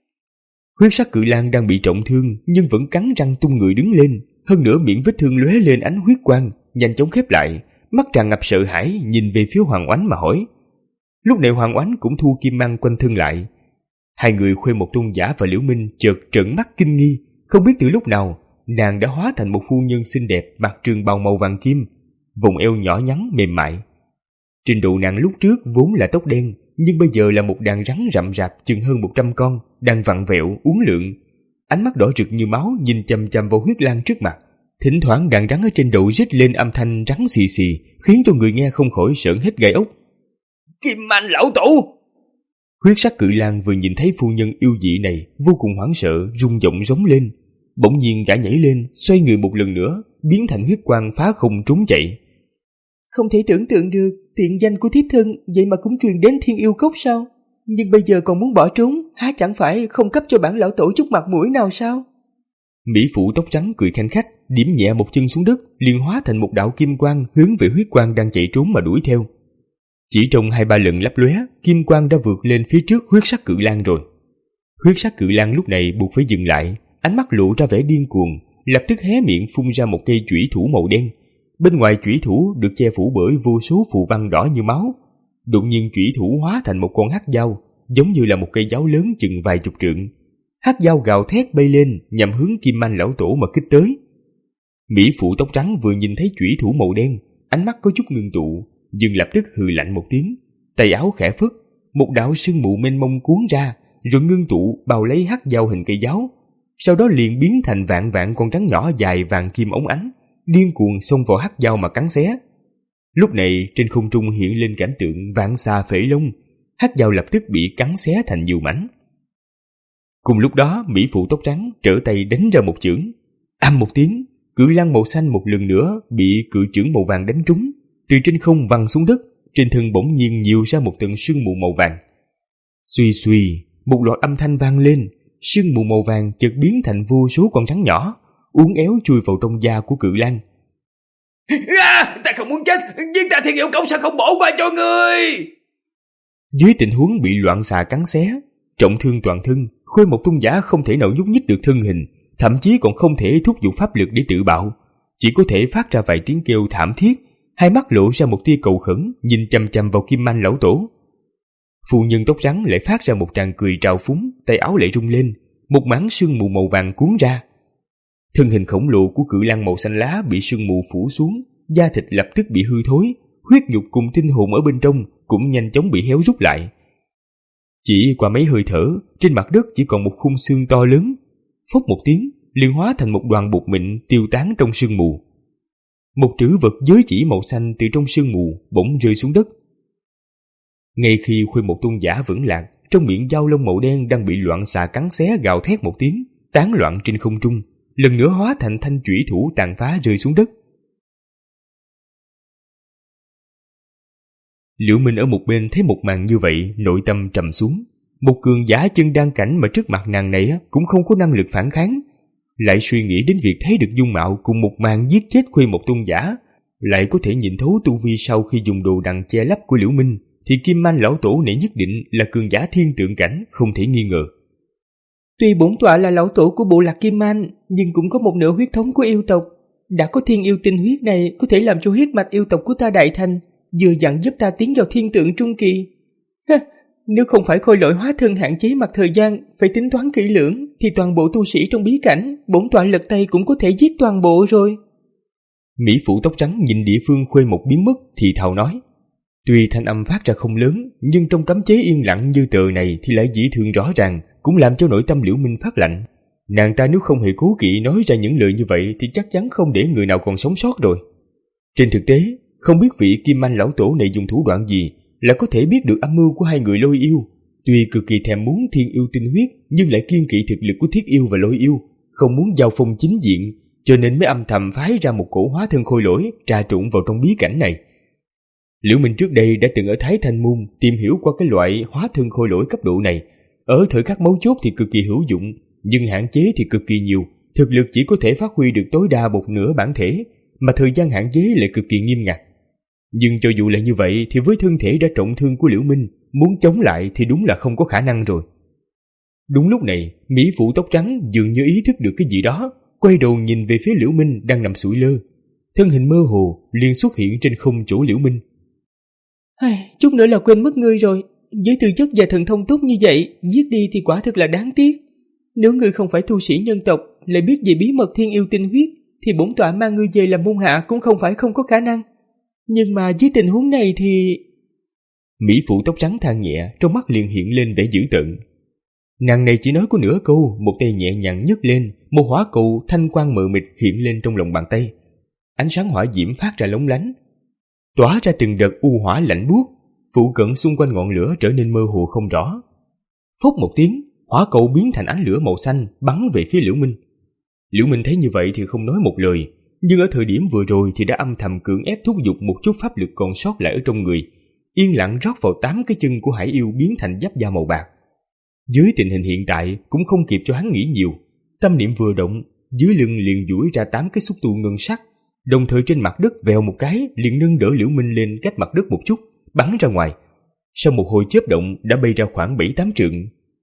Huyết sắc cự lang đang bị trọng thương nhưng vẫn cắn răng tung người đứng lên. Hơn nữa miệng vết thương lóe lên ánh huyết quang, nhanh chóng khép lại, mắt tràn ngập sợ hãi nhìn về phía Hoàng Oánh mà hỏi. Lúc này Hoàng Oánh cũng thu kim mang quanh thân lại. Hai người Khuê Một Tôn giả và Liễu Minh chợt trợn mắt kinh nghi, không biết từ lúc nào nàng đã hóa thành một phu nhân xinh đẹp mặc trường bào màu vàng kim, vùng eo nhỏ nhắn mềm mại. Trình độ nàng lúc trước vốn là tóc đen, nhưng bây giờ là một đàn rắn rậm rạp chừng hơn một trăm con, đang vặn vẹo uốn lượn, ánh mắt đỏ rực như máu nhìn chằm chằm vào huyết lang trước mặt. Thỉnh thoảng đàn rắn ở trên đầu rít lên âm thanh rắn xì xì, khiến cho người nghe không khỏi sởn hết gai ốc. Kim Anh lão tổ! Huyết sắc cự lang vừa nhìn thấy phu nhân yêu dị này, vô cùng hoảng sợ, rung giọng rống lên. Bỗng nhiên gã nhảy lên, xoay người một lần nữa, biến thành huyết quang phá không trốn chạy. Không thể tưởng tượng được, tiện danh của thiếp thân vậy mà cũng truyền đến Thiên Yêu Cốc sao? Nhưng bây giờ còn muốn bỏ trốn, há chẳng phải không cấp cho bản lão tổ chút mặt mũi nào sao? Mỹ phụ tóc trắng cười khanh khách, điểm nhẹ một chân xuống đất, liền hóa thành một đạo kim quang hướng về huyết quang đang chạy trốn mà đuổi theo. Chỉ trong hai ba lần lấp lóe, kim quang đã vượt lên phía trước huyết sắc cự lang rồi. Huyết sắc cự lang lúc này buộc phải dừng lại, ánh mắt lộ ra vẻ điên cuồng, lập tức hé miệng phun ra một cây chủy thủ màu đen. Bên ngoài chủy thủ được che phủ bởi vô số phù văn đỏ như máu. Đột nhiên chủy thủ hóa thành một con hắc dao, giống như là một cây giáo lớn chừng vài chục trượng. Hắc dao gào thét bay lên nhằm hướng Kim Anh lão tổ mà kích tới. Mỹ phụ tóc trắng vừa nhìn thấy chủy thủ màu đen, ánh mắt có chút ngưng tụ, nhưng lập tức hừ lạnh một tiếng, tay áo khẽ phất, một đạo sương mù mênh mông cuốn ra, rồi ngưng tụ bao lấy hắc dao hình cây giáo, sau đó liền biến thành vạn vạn con rắn nhỏ dài vàng kim óng ánh, điên cuồng xông vào hắc dao mà cắn xé. Lúc này trên không trung hiện lên cảnh tượng vạn xà phệ lông, hắc dao lập tức bị cắn xé thành nhiều mảnh. Cùng lúc đó, Mỹ phụ tóc trắng trở tay đánh ra một chưởng, ầm một tiếng, cự lang màu xanh một lần nữa bị cự chưởng màu vàng đánh trúng, từ trên không văng xuống đất, trên thân bỗng nhiên nhiều ra một tầng sương mù màu vàng. Suy suy, một loạt âm thanh vang lên, sương mù màu vàng chợt biến thành vô số con rắn nhỏ, uốn éo chui vào trong da của cự lang. À, ta không muốn chết, nhưng ta Thiên Yêu Cốc sao không bỏ qua cho ngươi? Dưới tình huống bị loạn xà cắn xé, trọng thương toàn thân, Khôi Một Tôn giả không thể nào nhúc nhích được thân hình, thậm chí còn không thể thúc giục pháp lực để tự bạo, chỉ có thể phát ra vài tiếng kêu thảm thiết, hai mắt lộ ra một tia cầu khẩn, nhìn chằm chằm vào Kim Anh lão tổ. Phu nhân tóc trắng lại phát ra một tràng cười trào phúng, tay áo lại rung lên, một mảng sương mù màu vàng cuốn ra. Thân hình khổng lồ của cự lang màu xanh lá bị sương mù phủ xuống, da thịt lập tức bị hư thối, huyết nhục cùng tinh hồn ở bên trong cũng nhanh chóng bị héo rút lại. Chỉ qua mấy hơi thở, trên mặt đất chỉ còn một khung xương to lớn, phốc một tiếng, liền hóa thành một đoàn bột mịn tiêu tán trong sương mù. Một trữ vật giới chỉ màu xanh từ trong sương mù bỗng rơi xuống đất. Ngay khi Khôi Một Tôn giả vững lạc, trong miệng dao lông màu đen đang bị loạn xà cắn xé gào thét một tiếng, tán loạn trên không trung, lần nữa hóa thành thanh chủy thủ tàn phá rơi xuống đất. Liễu Minh ở một bên thấy một màn như vậy, nội tâm trầm xuống. Một cường giả chân đan cảnh mà trước mặt nàng này cũng không có năng lực phản kháng, lại suy nghĩ đến việc thấy được dung mạo cùng một màn giết chết Khuê Một tôn giả, lại có thể nhìn thấu tu vi sau khi dùng đồ đằng che lấp của Liễu Minh, thì Kim Man lão tổ này nhất định là cường giả thiên tượng cảnh, không thể nghi ngờ. Tuy bổn tọa là lão tổ của bộ lạc Kim Man, nhưng cũng có một nửa huyết thống của yêu tộc. Đã có thiên yêu tinh huyết này có thể làm cho huyết mạch yêu tộc của ta đại thành, vừa dặn giúp ta tiến vào thiên tượng trung kỳ. Nếu không phải khôi lỗi hóa thân hạn chế mặt thời gian, phải tính toán kỹ lưỡng, thì toàn bộ tu sĩ trong bí cảnh, bổn tọa lật tay cũng có thể giết toàn bộ rồi. Mỹ phụ tóc trắng nhìn địa phương Khuê Một biến mất thì thào nói. Tuy thanh âm phát ra không lớn, nhưng trong cấm chế yên lặng như tờ này thì lại dĩ thường rõ ràng, cũng làm cho nội tâm Liễu Minh phát lạnh. Nàng ta nếu không hề cố kỵ nói ra những lời như vậy thì chắc chắn không để người nào còn sống sót rồi. Trên thực tế, không biết vị Kim Man lão tổ này dùng thủ đoạn gì là có thể biết được âm mưu của hai người Lôi Yêu. Tuy cực kỳ thèm muốn thiên yêu tinh huyết, nhưng lại kiêng kỵ thực lực của Thiết Yêu và Lôi Yêu, không muốn giao phong chính diện, cho nên mới âm thầm phái ra một cổ hóa thân khôi lỗi trà trộn vào trong bí cảnh này. Liễu Minh trước đây đã từng ở Thái Thanh Môn tìm hiểu qua cái loại hóa thân khôi lỗi cấp độ này. Ở thời khắc mấu chốt thì cực kỳ hữu dụng, nhưng hạn chế thì cực kỳ nhiều, thực lực chỉ có thể phát huy được tối đa một nửa bản thể, mà thời gian hạn chế lại cực kỳ nghiêm ngặt. Nhưng cho dù là như vậy thì với thân thể đã trọng thương của Liễu Minh, muốn chống lại thì đúng là không có khả năng rồi. Đúng lúc này, Mỹ phụ tóc trắng dường như ý thức được cái gì đó, quay đầu nhìn về phía Liễu Minh đang nằm sủi lơ. Thân hình mơ hồ liền xuất hiện trên không chỗ Liễu Minh. Chút nữa là quên mất ngươi rồi. Với tư chất và thần thông tốt như vậy, giết đi thì quả thực là đáng tiếc. Nếu ngươi không phải tu sĩ nhân tộc, lại biết về bí mật thiên yêu tinh huyết, thì bổn tọa mang ngươi về làm môn hạ cũng không phải không có khả năng. Nhưng mà dưới tình huống này thì... Mỹ phụ tóc trắng than nhẹ, trong mắt liền hiện lên vẻ dữ tợn. Nàng này chỉ nói có nửa câu, một tay nhẹ nhàng nhấc lên, một hỏa cầu thanh quang mờ mịt hiện lên trong lòng bàn tay. Ánh sáng hỏa diễm phát ra lóng lánh, tỏa ra từng đợt u hỏa lạnh buốt, phụ cận xung quanh ngọn lửa trở nên mơ hồ không rõ. Phốc một tiếng, hỏa cầu biến thành ánh lửa màu xanh bắn về phía Liễu Minh. Liễu Minh thấy như vậy thì không nói một lời, nhưng ở thời điểm vừa rồi thì đã âm thầm cưỡng ép thúc giục một chút pháp lực còn sót lại ở trong người, yên lặng rót vào tám cái chân của hải yêu biến thành giáp da màu bạc. Dưới tình hình hiện tại cũng không kịp cho hắn nghĩ nhiều, tâm niệm vừa động, dưới lưng liền duỗi ra tám cái xúc tu ngân sắc, đồng thời trên mặt đất vèo một cái liền nâng đỡ Liễu Minh lên cách mặt đất một chút, bắn ra ngoài. Sau một hồi chớp động đã bay ra khoảng bảy tám trượng.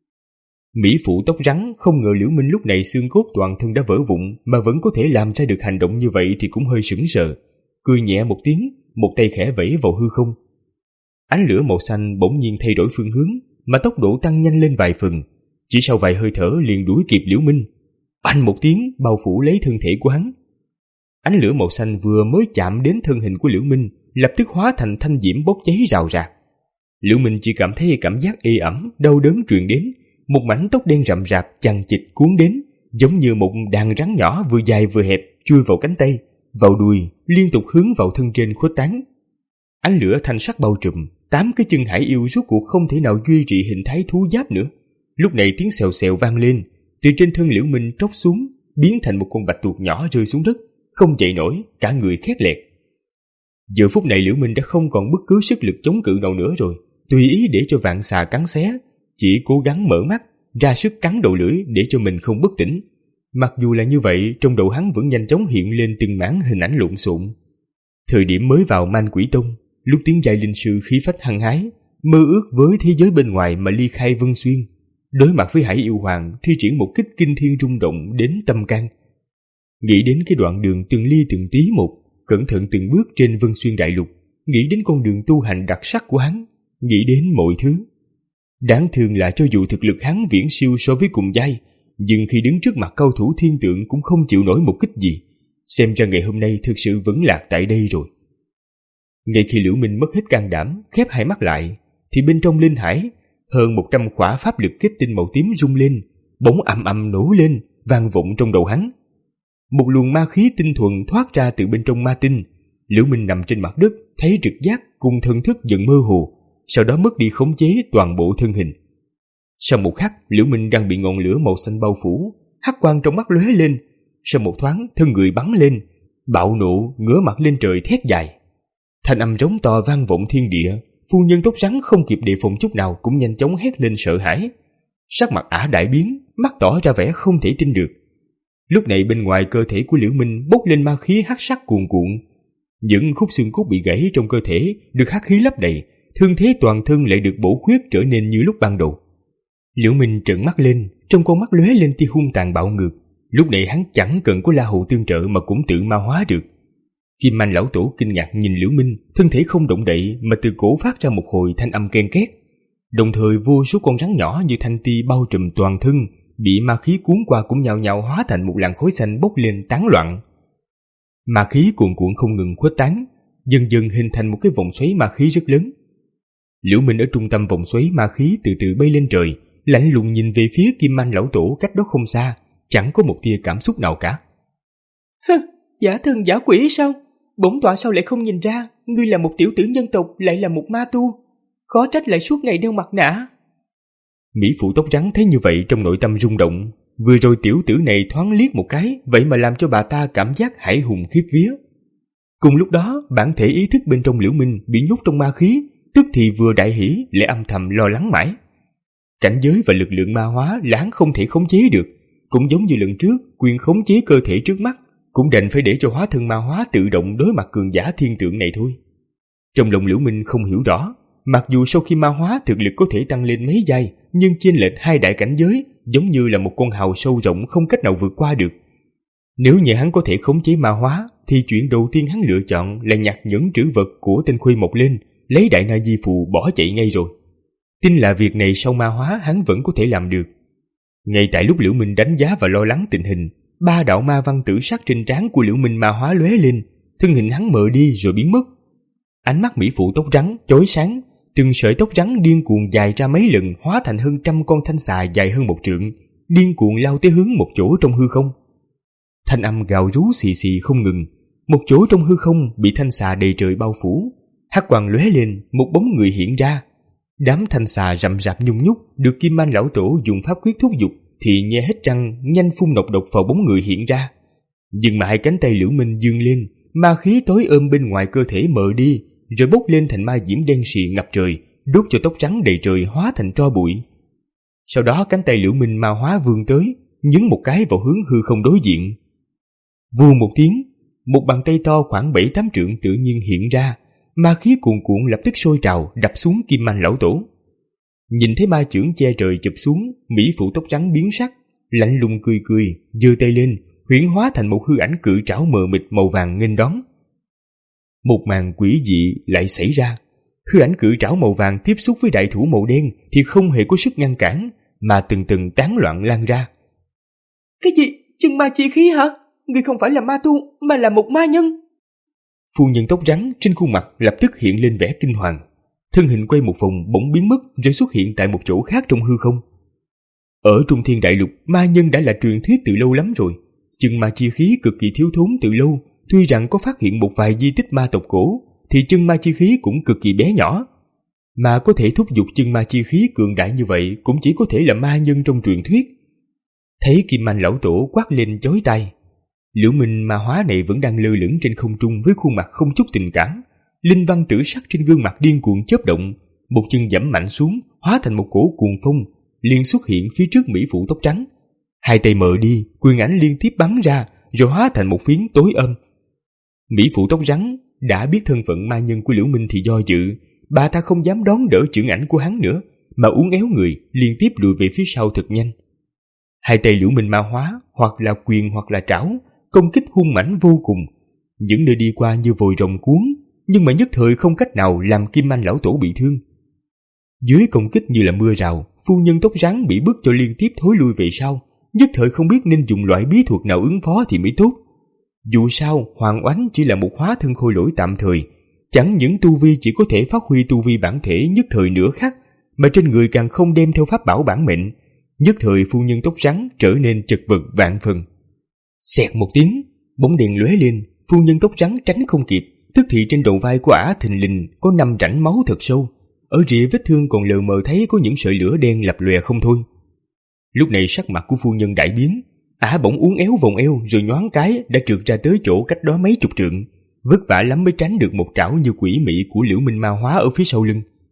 Mỹ phụ tóc trắng không ngờ Liễu Minh lúc này xương cốt toàn thân đã vỡ vụn mà vẫn có thể làm ra được hành động như vậy thì cũng hơi sững sờ, cười nhẹ một tiếng, một tay khẽ vẫy vào hư không. Ánh lửa màu xanh bỗng nhiên thay đổi phương hướng, mà tốc độ tăng nhanh lên vài phần, chỉ sau vài hơi thở liền đuổi kịp Liễu Minh. Bành một tiếng bao phủ lấy thân thể của hắn. Ánh lửa màu xanh vừa mới chạm đến thân hình của Liễu Minh, lập tức hóa thành thanh diễm bốc cháy rào rạc. Liễu Minh chỉ cảm thấy cảm giác ê ẩm, đau đớn truyền đến, một mảnh tóc đen rậm rạp chằng chịt cuốn đến, giống như một đàn rắn nhỏ vừa dài vừa hẹp chui vào cánh tay, vào đuôi, liên tục hướng vào thân trên khuếch tán. Ánh lửa thanh sắc bao trùm, tám cái chân hải yêu rốt cuộc không thể nào duy trì hình thái thú giáp nữa. Lúc này tiếng xèo xèo vang lên, từ trên thân Liễu Minh tróc xuống, biến thành một con bạch tuộc nhỏ rơi xuống đất, không chạy nổi, cả người khét lẹt. Giờ phút này Liễu Minh đã không còn bất cứ sức lực chống cự nào nữa rồi, tùy ý để cho vạn xà cắn xé, chỉ cố gắng mở mắt, ra sức cắn đầu lưỡi để cho mình không bất tỉnh. Mặc dù là như vậy, trong đầu hắn vẫn nhanh chóng hiện lên từng mảng hình ảnh lộn xộn. Thời điểm mới vào Man Quỷ Tông, lúc tiến giai linh sư khí phách hăng hái, mơ ước với thế giới bên ngoài mà ly khai Vân Xuyên, đối mặt với Hải Yêu Hoàng thi triển một kích kinh thiên rung động đến tâm can. Nghĩ đến cái đoạn đường từng ly từng tí một, cẩn thận từng bước trên Vân Xuyên đại lục, nghĩ đến con đường tu hành đặc sắc của hắn, nghĩ đến mọi thứ. Đáng thương là cho dù thực lực hắn viễn siêu so với cùng giai, nhưng khi đứng trước mặt cao thủ thiên tượng cũng không chịu nổi một kích gì. Xem ra ngày hôm nay thực sự vẫn lạc tại đây rồi. Ngay khi Liễu Minh mất hết can đảm, khép hai mắt lại, thì bên trong linh hải, hơn một trăm khỏa pháp lực kết tinh màu tím rung lên, bỗng ầm ầm nổ lên, vang vọng trong đầu hắn. Một luồng ma khí tinh thuần thoát ra từ bên trong ma tinh. Liễu Minh nằm trên mặt đất, thấy trực giác cùng thần thức dần mơ hồ, sau đó mất đi khống chế toàn bộ thân hình. Sau một khắc, Liễu Minh đang bị ngọn lửa màu xanh bao phủ, hắc quang trong mắt lóe lên. Sau một thoáng, thân người bắn lên, bạo nộ ngửa mặt lên trời thét dài. Thanh âm rống to vang vọng thiên địa, Phu nhân tóc trắng không kịp đề phòng chút nào cũng nhanh chóng hét lên sợ hãi. Sắc mặt ả đại biến, mắt tỏ ra vẻ không thể tin được. Lúc này bên ngoài cơ thể của Liễu Minh bốc lên ma khí hắc sắc cuồn cuộn. Những khúc xương cốt bị gãy trong cơ thể được hắc khí lấp đầy, thương thế toàn thân lại được bổ khuyết trở nên như lúc ban đầu. Liễu Minh trợn mắt lên, trong con mắt lóe lên tia hung tàn bạo ngược. Lúc này hắn chẳng cần có La Hầu tương trợ mà cũng tự ma hóa được. Kim Anh lão tổ kinh ngạc nhìn Liễu Minh, thân thể không động đậy mà từ cổ phát ra một hồi thanh âm ken két. Đồng thời vô số con rắn nhỏ như thanh ti bao trùm toàn thân, bị ma khí cuốn qua cũng nhào nhào hóa thành một làn khói xanh bốc lên tán loạn. Ma khí cuồn cuộn không ngừng khuếch tán, dần dần hình thành một cái vòng xoáy ma khí rất lớn. Liễu Minh ở trung tâm vòng xoáy ma khí từ từ bay lên trời, lạnh lùng nhìn về phía Kim Anh lão tổ cách đó không xa, chẳng có một tia cảm xúc nào cả. Hừ, giả thần giả quỷ sao? Bổn tọa sao lại không nhìn ra, ngươi là một tiểu tử nhân tộc lại là một ma tu, khó trách lại suốt ngày đeo mặt nạ. Mỹ phụ tóc trắng thấy như vậy trong nội tâm rung động. Vừa rồi tiểu tử này thoáng liếc một cái, vậy mà làm cho bà ta cảm giác hải hùng khiếp vía. Cùng lúc đó, bản thể ý thức bên trong Liễu Minh bị nhốt trong ma khí, tức thì vừa đại hỉ lại âm thầm lo lắng mãi. Cảnh giới và lực lượng ma hóa là hắn không thể khống chế được, cũng giống như lần trước quyền khống chế cơ thể trước mắt, cũng đành phải để cho hóa thân ma hóa tự động đối mặt cường giả thiên tượng này thôi. Trong lòng Liễu Minh không hiểu rõ, mặc dù sau khi ma hóa thực lực có thể tăng lên mấy giai, nhưng chênh lệch hai đại cảnh giới giống như là một con hào sâu rộng không cách nào vượt qua được. Nếu như hắn có thể khống chế ma hóa, thì chuyện đầu tiên hắn lựa chọn là nhặt những trữ vật của tên Khuê Mộc lên, lấy đại na di phù bỏ chạy ngay rồi. Tin là việc này sau ma hóa hắn vẫn có thể làm được. Ngay tại lúc Liễu Minh đánh giá và lo lắng tình hình, ba đạo ma văn tử sắc trên trán của Liễu Minh ma hóa lóe lên, thân hình hắn mờ đi rồi biến mất. Ánh mắt mỹ phụ tóc trắng chói sáng, từng sợi tóc trắng điên cuồng dài ra mấy lần hóa thành hơn trăm con thanh xà dài hơn một trượng, điên cuồng lao tới hướng một chỗ trong hư không. Thanh âm gào rú xì xì không ngừng, một chỗ trong hư không bị thanh xà đầy trời bao phủ, hắc quang lóe lên, một bóng người hiện ra. Đám thanh xà rậm rạp nhung nhúc được Kim Anh lão tổ dùng pháp quyết thúc giục thì nhe hết răng nhanh phun nọc độc vào bóng người hiện ra. Nhưng mà hai cánh tay Liễu Minh dương lên, ma khí tối ôm bên ngoài cơ thể mờ đi, rồi bốc lên thành ma diễm đen sì ngập trời, đốt cho tóc trắng đầy trời hóa thành tro bụi. Sau đó cánh tay Liễu Minh ma hóa vươn tới, nhấn một cái vào hướng hư không đối diện. Vù một tiếng, một bàn tay to khoảng bảy tám trượng tự nhiên hiện ra, ma khí cuồn cuộn lập tức sôi trào đập xuống Kim Anh lão tổ. Nhìn thấy ma chưởng che trời chụp xuống, mỹ phụ tóc trắng biến sắc, lạnh lùng cười cười, giơ tay lên, huyễn hóa thành một hư ảnh cự trảo mờ mịt màu vàng nghênh đón. Một màn quỷ dị lại xảy ra. Hư ảnh cự trảo màu vàng tiếp xúc với đại thủ màu đen thì không hề có sức ngăn cản, mà từng từng tán loạn lan ra. Cái gì? Chân ma chi khí hả? Ngươi không phải là ma tu mà là một ma nhân. Phu nhân tóc trắng trên khuôn mặt lập tức hiện lên vẻ kinh hoàng, thân hình quay một vòng bỗng biến mất rồi xuất hiện tại một chỗ khác trong hư không. Ở Trung Thiên Đại Lục, ma nhân đã là truyền thuyết từ lâu lắm rồi. Chân ma chi khí cực kỳ thiếu thốn từ lâu, tuy rằng có phát hiện một vài di tích ma tộc cổ, thì chân ma chi khí cũng cực kỳ bé nhỏ. Mà có thể thúc giục chân ma chi khí cường đại như vậy cũng chỉ có thể là ma nhân trong truyền thuyết. Thấy Kim Anh lão tổ quát lên chói tai. Liễu Minh ma hóa này vẫn đang lơ lửng trên không trung với khuôn mặt không chút tình cảm. Linh văn tử sắc trên gương mặt điên cuồng chớp động, một chân giẫm mạnh xuống, hóa thành một cổ cuồng phong, liền xuất hiện phía trước mỹ phụ tóc trắng. Hai tay mở đi, quyền ảnh liên tiếp bắn ra, rồi hóa thành một phiến tối âm. Mỹ phụ tóc trắng đã biết thân phận ma nhân của Liễu Minh thì do dự, bà ta không dám đón đỡ chưởng ảnh của hắn nữa, mà uốn éo người liên tiếp lùi về phía sau thật nhanh. Hai tay Liễu Minh ma hóa, hoặc là quyền hoặc là trảo, công kích hung mãnh vô cùng, những nơi đi qua như vòi rồng cuốn, nhưng mà nhất thời không cách nào làm Kim Anh lão tổ bị thương. Dưới công kích như là mưa rào, phu nhân tóc trắng bị bức cho liên tiếp thối lui về sau, nhất thời không biết nên dùng loại bí thuật nào ứng phó thì mới tốt. Dù sao, Hoàng Oánh chỉ là một hóa thân khôi lỗi tạm thời, chẳng những tu vi chỉ có thể phát huy tu vi bản thể nhất thời nửa khắc, mà trên người càng không đem theo pháp bảo bản mệnh. Nhất thời phu nhân tóc trắng trở nên chật vật vạn phần. Xẹt một tiếng, bóng đèn lóe lên, phu nhân tóc trắng tránh không kịp, tức thì trên đầu vai của ả thình lình có năm rãnh máu thật sâu, ở rìa vết thương còn lờ mờ thấy có những sợi lửa đen lập lòe không thôi. Lúc này sắc mặt của phu nhân đại biến, ả bỗng uốn éo vòng eo rồi nhoáng cái đã trượt ra tới chỗ cách đó mấy chục trượng, vất vả lắm mới tránh được một trảo như quỷ mị của Liễu Minh ma hóa ở phía sau lưng.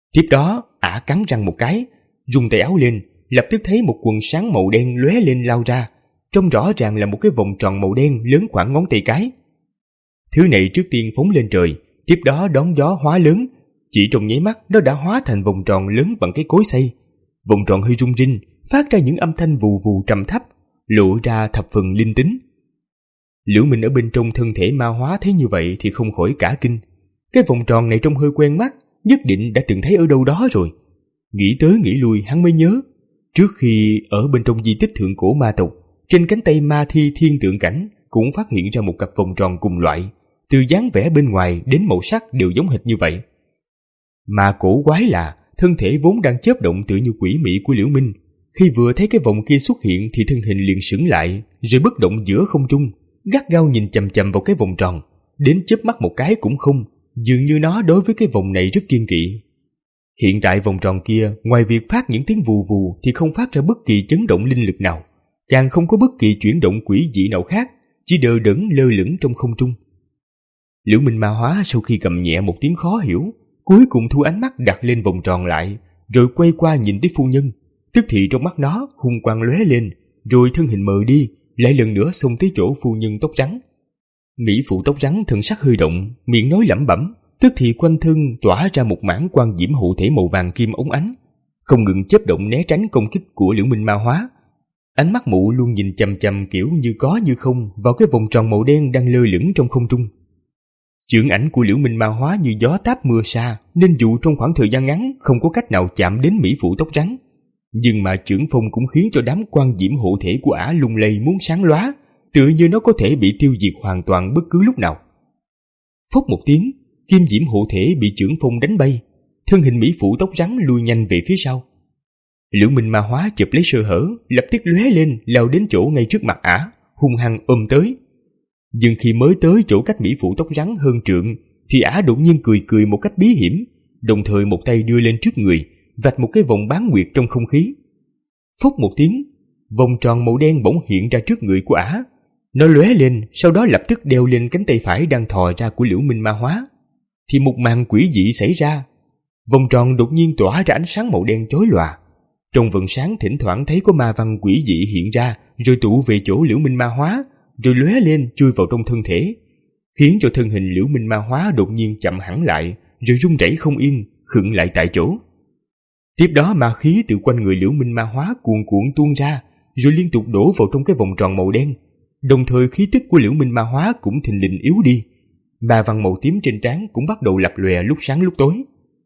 Tiếp đó, ả cắn răng một cái, rung tay áo lên, lập tức thấy một quần sáng màu đen lóe lên lao ra, trông rõ ràng là một cái vòng tròn màu đen lớn khoảng ngón tay cái. Thứ này trước tiên phóng lên trời, tiếp đó đón gió hóa lớn, chỉ trong nháy mắt nó đã hóa thành vòng tròn lớn bằng cái cối xay. Vòng tròn hơi rung rinh, phát ra những âm thanh vù vù trầm thấp, lộ ra thập phần linh tính. Liễu Minh ở bên trong thân thể ma hóa thấy như vậy thì không khỏi cả kinh. Cái vòng tròn này trông hơi quen mắt, nhất định đã từng thấy ở đâu đó rồi. Nghĩ tới nghĩ lui hắn mới nhớ, trước khi ở bên trong di tích thượng cổ ma tộc, trên cánh tay ma thi thiên tượng cảnh cũng phát hiện ra một cặp vòng tròn cùng loại, từ dáng vẻ bên ngoài đến màu sắc đều giống hệt như vậy. Mà cổ quái là thân thể vốn đang chớp động tựa như quỷ mị của Liễu Minh, khi vừa thấy cái vòng kia xuất hiện thì thân hình liền sững lại, rồi bất động giữa không trung, gắt gao nhìn chằm chằm vào cái vòng tròn, đến chớp mắt một cái cũng không, dường như nó đối với cái vòng này rất kiêng kỵ. Hiện tại vòng tròn kia ngoài việc phát những tiếng vù vù thì không phát ra bất kỳ chấn động linh lực nào, càng không có bất kỳ chuyển động quỷ dị nào khác, chỉ đờ đẫn lơ lửng trong không trung. Liễu Minh ma hóa sau khi cầm nhẹ một tiếng khó hiểu, cuối cùng thu ánh mắt đặt lên vòng tròn lại, rồi quay qua nhìn tới phu nhân. Tức thì trong mắt nó hung quang lóe lên, rồi thân hình mờ đi, lại lần nữa xông tới chỗ phu nhân tóc trắng. Mỹ phụ tóc trắng thần sắc hơi động, miệng nói lẩm bẩm, tức thì quanh thân tỏa ra một mảng quang diễm hộ thể màu vàng kim óng ánh, không ngừng chớp động né tránh công kích của Liễu Minh ma hóa. Ánh mắt mụ luôn nhìn chằm chằm kiểu như có như không vào cái vòng tròn màu đen đang lơ lửng trong không trung. Chưởng ảnh của Liễu Minh ma hóa như gió táp mưa sa, nên dù trong khoảng thời gian ngắn không có cách nào chạm đến mỹ phụ tóc trắng, nhưng mà chưởng phong cũng khiến cho đám quang diễm hộ thể của ả lung lay muốn sáng lóa, tựa như nó có thể bị tiêu diệt hoàn toàn bất cứ lúc nào. Phốc một tiếng, kim diễm hộ thể bị chưởng phong đánh bay, thân hình mỹ phụ tóc trắng lui nhanh về phía sau. Liễu Minh ma hóa chụp lấy sơ hở, lập tức lóe lên lao đến chỗ ngay trước mặt ả, hung hăng ôm tới. Nhưng khi mới tới chỗ cách mỹ phụ tóc trắng hơn trượng, thì ả đột nhiên cười cười một cách bí hiểm, đồng thời một tay đưa lên trước người, vạch một cái vòng bán nguyệt trong không khí. Phốc một tiếng, vòng tròn màu đen bỗng hiện ra trước người của ả. Nó lóe lên, sau đó lập tức đeo lên cánh tay phải đang thò ra của Liễu Minh ma hóa. Thì một màn quỷ dị xảy ra. Vòng tròn đột nhiên tỏa ra ánh sáng màu đen chói lòa. Trong vầng sáng thỉnh thoảng thấy có ma văn quỷ dị hiện ra, rồi tụ về chỗ Liễu Minh ma hóa, rồi lóe lên chui vào trong thân thể, khiến cho thân hình Liễu Minh ma hóa đột nhiên chậm hẳn lại, rồi run rẩy không yên, khựng lại tại chỗ. Tiếp đó ma khí từ quanh người Liễu Minh ma hóa cuồn cuộn tuôn ra, rồi liên tục đổ vào trong cái vòng tròn màu đen. Đồng thời khí tức của Liễu Minh ma hóa cũng thình lình yếu đi, ma văn màu tím trên trán cũng bắt đầu lập lòe lúc sáng lúc tối.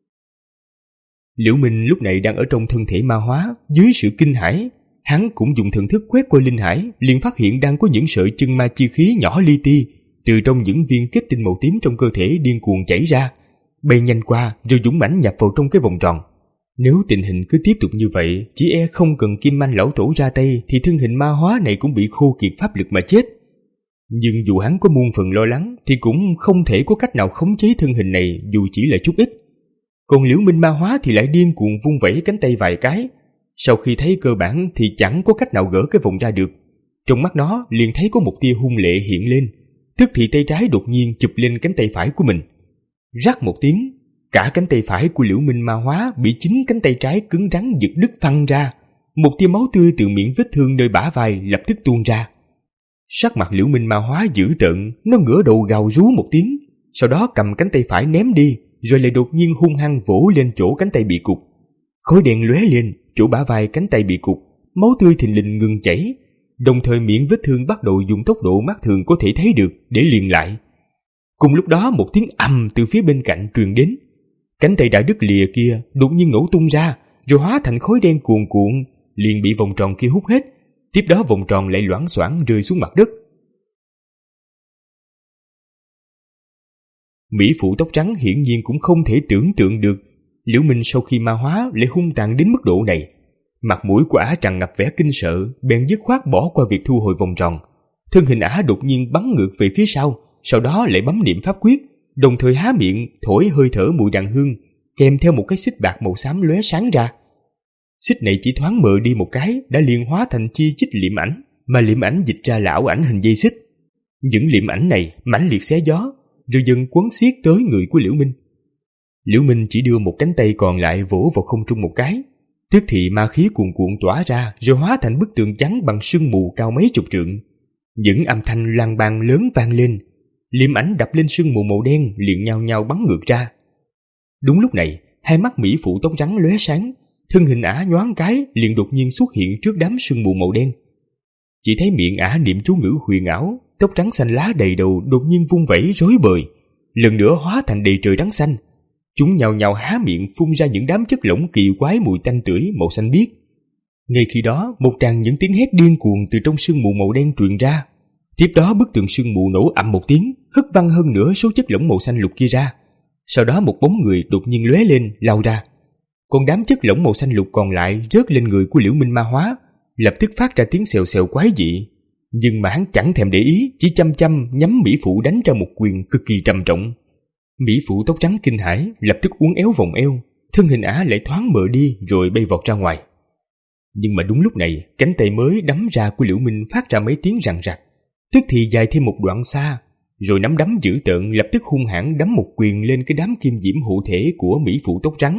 Liễu Minh lúc này đang ở trong thân thể ma hóa, dưới sự kinh hãi, hắn cũng dùng thần thức quét qua linh hải, liền phát hiện đang có những sợi chân ma chi khí nhỏ li ti từ trong những viên kết tinh màu tím trong cơ thể điên cuồng chảy ra, bay nhanh qua rồi dũng mãnh nhập vào trong cái vòng tròn. Nếu tình hình cứ tiếp tục như vậy, chỉ e không cần Kim Manh lão tổ ra tay thì thân hình ma hóa này cũng bị khô kiệt pháp lực mà chết. Nhưng dù hắn có muôn phần lo lắng thì cũng không thể có cách nào khống chế thân hình này dù chỉ là chút ít. Còn Liễu Minh ma hóa thì lại điên cuồng vung vẩy cánh tay vài cái. Sau khi thấy cơ bản thì chẳng có cách nào gỡ cái vòng ra được. Trong mắt nó liền thấy có một tia hung lệ hiện lên, tức thì tay trái đột nhiên chụp lên cánh tay phải của mình. Rắc một tiếng, cả cánh tay phải của Liễu Minh ma hóa bị chính cánh tay trái cứng rắn giật đứt phăng ra. Một tia máu tươi từ miệng vết thương nơi bả vai lập tức tuôn ra. Sắc mặt Liễu Minh ma hóa dữ tợn, nó ngửa đầu gào rú một tiếng, sau đó cầm cánh tay phải ném đi, rồi lại đột nhiên hung hăng vỗ lên chỗ cánh tay bị cụt. Khói đen lóe lên, chỗ bả vai cánh tay bị cụt, máu tươi thình lình ngừng chảy, đồng thời miệng vết thương bắt đầu dùng tốc độ mắt thường có thể thấy được để liền lại. Cùng lúc đó một tiếng ầm từ phía bên cạnh truyền đến. Cánh tay đã đứt lìa kia đột nhiên nổ tung ra, rồi hóa thành khói đen cuồn cuộn, liền bị vòng tròn kia hút hết. Tiếp đó vòng tròn lại loảng xoảng rơi xuống mặt đất. Mỹ phụ tóc trắng hiển nhiên cũng không thể tưởng tượng được Liễu Minh sau khi ma hóa lại hung tàn đến mức độ này. Mặt mũi của ả tràn ngập vẻ kinh sợ, bèn dứt khoát bỏ qua việc thu hồi vòng tròn. Thân hình ả đột nhiên bắn ngược về phía sau, sau đó lại bấm niệm pháp quyết, đồng thời há miệng thổi hơi thở mùi đàn hương, kèm theo một cái xích bạc màu xám lóe sáng ra. Xích này chỉ thoáng mờ đi một cái đã liền hóa thành chi chít liệm ảnh, mà liệm ảnh dịch ra là ảo ảnh hình dây xích. Những liệm ảnh này mãnh liệt xé gió, rồi dần quấn xiết tới người của Liễu Minh. Liễu Minh chỉ đưa một cánh tay còn lại vỗ vào không trung một cái, tức thì ma khí cuồn cuộn tỏa ra rồi hóa thành bức tường trắng bằng sương mù cao mấy chục trượng. Những âm thanh lang bang lớn vang lên, liêm ảnh đập lên sương mù màu đen liền nhao nhao bắn ngược ra. Đúng lúc này, hai mắt mỹ phụ tóc trắng lóe sáng, thân hình ả nhoáng cái liền đột nhiên xuất hiện trước đám sương mù màu đen. Chỉ thấy miệng ả niệm chú ngữ huyền ảo, tóc trắng xanh lá đầy đầu đột nhiên vung vẩy rối bời, lần nữa hóa thành đầy trời trắng xanh. Chúng nhào nhào há miệng phun ra những đám chất lỏng kỳ quái mùi tanh tưởi màu xanh biếc. Ngay khi đó, một tràng những tiếng hét điên cuồng từ trong sương mù màu đen truyền ra. Tiếp đó bức tường sương mù nổ ầm một tiếng, hất văng hơn nữa số chất lỏng màu xanh lục kia ra. Sau đó một bóng người đột nhiên lóe lên lao ra. Còn đám chất lỏng màu xanh lục còn lại rớt lên người của Liễu Minh ma hóa, lập tức phát ra tiếng xèo xèo quái dị. Nhưng mà hắn chẳng thèm để ý, chỉ chăm chăm nhắm mỹ phụ đánh ra một quyền cực kỳ trầm trọng. Mỹ phụ tóc trắng kinh hãi lập tức uốn éo vòng eo, thân hình ả lại thoáng mờ đi rồi bay vọt ra ngoài. Nhưng mà đúng lúc này, cánh tay mới đấm ra của Liễu Minh phát ra mấy tiếng rằn rặc, tức thì dài thêm một đoạn xa, rồi nắm đấm dữ tợn lập tức hung hãn đấm một quyền lên cái đám kim diễm hộ thể của mỹ phụ tóc trắng.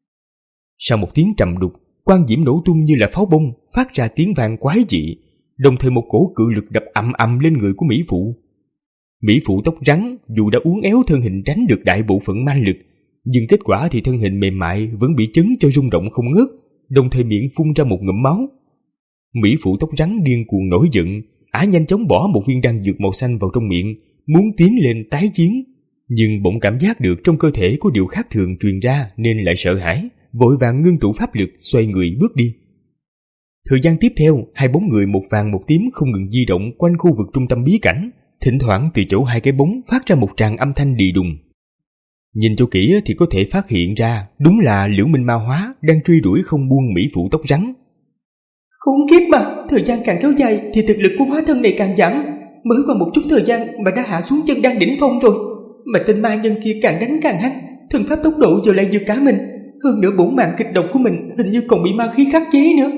Sau một tiếng trầm đục, quang diễm nổ tung như là pháo bông, phát ra tiếng vang quái dị, đồng thời một cổ cự lực đập ầm ầm lên người của mỹ phụ. Mỹ phụ tóc trắng dù đã uốn éo thân hình tránh được đại bộ phận man lực, nhưng kết quả thì thân hình mềm mại vẫn bị chấn cho rung động không ngớt, đồng thời miệng phun ra một ngụm máu. Mỹ phụ tóc trắng điên cuồng nổi giận, ả nhanh chóng bỏ một viên đan dược màu xanh vào trong miệng, muốn tiến lên tái chiến, nhưng bỗng cảm giác được trong cơ thể có điều khác thường truyền ra nên lại sợ hãi, vội vàng ngưng tụ pháp lực xoay người bước đi. Thời gian tiếp theo, hai bóng người một vàng một tím không ngừng di động quanh khu vực trung tâm bí cảnh, thỉnh thoảng từ chỗ hai cái bóng phát ra một tràng âm thanh đì đùng. Nhìn cho kỹ thì có thể phát hiện ra đúng là Liễu Minh ma hóa đang truy đuổi không buông mỹ phụ tóc trắng. Khốn kiếp mà, thời gian càng kéo dài thì thực lực của hóa thân này càng giảm. Mới qua một chút thời gian mà đã hạ xuống chân đang đỉnh phong rồi. Mà tên ma nhân kia càng đánh càng hăng, thần pháp tốc độ giờ lại vượt cả mình. Hơn nữa bổn mạng kịch độc của mình hình như còn bị ma khí khắc chế nữa.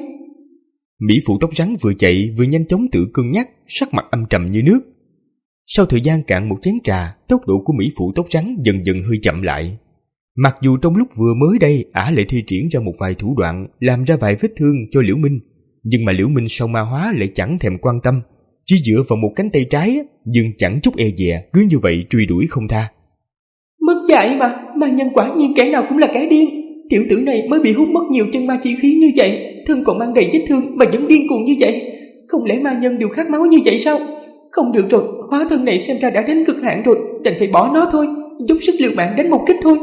Mỹ phụ tóc trắng vừa chạy vừa nhanh chóng tự cân nhắc, sắc mặt âm trầm như nước. Sau thời gian cạn một chén trà, tốc độ của mỹ phụ tóc trắng dần dần hơi chậm lại. Mặc dù trong lúc vừa mới đây ả lại thi triển ra một vài thủ đoạn làm ra vài vết thương cho Liễu Minh, nhưng mà Liễu Minh sau ma hóa lại chẳng thèm quan tâm, chỉ dựa vào một cánh tay trái nhưng chẳng chút e dè, cứ như vậy truy đuổi không tha. Mất dạy mà, ma nhân quả nhiên kẻ nào cũng là kẻ điên. Tiểu tử này mới bị hút mất nhiều chân ma chi khí như vậy, thân còn mang đầy vết thương mà vẫn điên cuồng như vậy. Không lẽ ma nhân đều khát máu như vậy sao? Không được rồi, hóa thân này xem ra đã đến cực hạn rồi, đành phải bỏ nó thôi, dốc sức liều mạng đánh một kích thôi.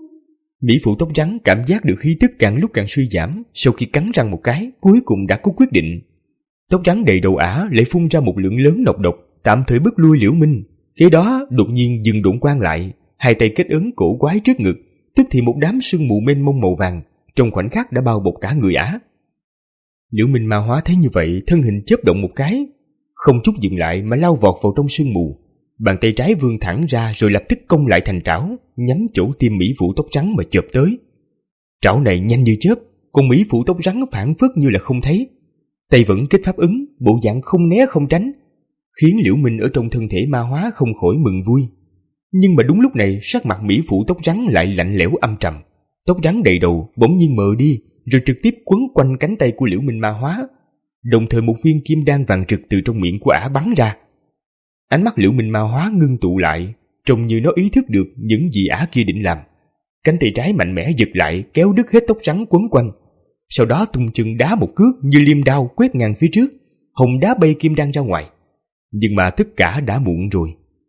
Mỹ phụ tóc trắng cảm giác được khí tức càng lúc càng suy giảm, sau khi cắn răng một cái, cuối cùng đã có quyết định. Tóc trắng đầy đầu ả lại phun ra một lượng lớn nọc độc, tạm thời bức lui Liễu Minh. Kế đó đột nhiên dừng độn quang lại, hai tay kết ấn cổ quái trước ngực, tức thì một đám sương mù mênh mông màu vàng trong khoảnh khắc đã bao bọc cả người ả. Liễu Minh ma hóa thấy như vậy, thân hình chớp động một cái, không chút dừng lại mà lao vọt vào trong sương mù. Bàn tay trái vươn thẳng ra rồi lập tức cong lại thành trảo, nhắm chỗ tim mỹ phụ tóc trắng mà chộp tới. Trảo này nhanh như chớp, còn mỹ phụ tóc trắng phản phất như là không thấy. Tay vẫn kết pháp ứng, bộ dạng không né không tránh, khiến Liễu Minh ở trong thân thể ma hóa không khỏi mừng vui. Nhưng mà đúng lúc này, sắc mặt mỹ phụ tóc trắng lại lạnh lẽo âm trầm. Tóc trắng đầy đầu bỗng nhiên mờ đi, rồi trực tiếp quấn quanh cánh tay của Liễu Minh ma hóa. Đồng thời một viên kim đan vàng rực từ trong miệng của ả bắn ra. Ánh mắt Liễu Minh ma hóa ngưng tụ lại, trông như nó ý thức được những gì ả kia định làm. Cánh tay trái mạnh mẽ giật lại, kéo đứt hết tóc trắng quấn quanh. Sau đó tung chân đá một cước như liêm đao quét ngang phía trước, hồng đá bay kim đan ra ngoài. Nhưng mà tất cả đã muộn rồi.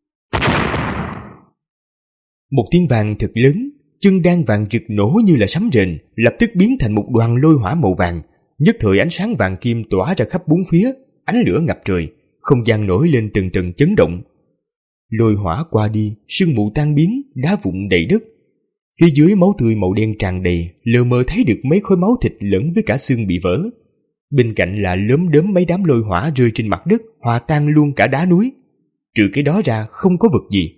Một tiếng vàng thật lớn, chân đan vàng rực nổ như là sấm rền, lập tức biến thành một đoàn lôi hỏa màu vàng. Nhất thời ánh sáng vàng kim tỏa ra khắp bốn phía, ánh lửa ngập trời, không gian nổi lên từng tầng chấn động. Lôi hỏa qua đi, sương mù tan biến, đá vụn đầy đất. Phía dưới máu tươi màu đen tràn đầy, lờ mờ thấy được mấy khối máu thịt lẫn với cả xương bị vỡ. Bên cạnh là lốm đốm mấy đám lôi hỏa rơi trên mặt đất, hòa tan luôn cả đá núi. Trừ cái đó ra không có vật gì.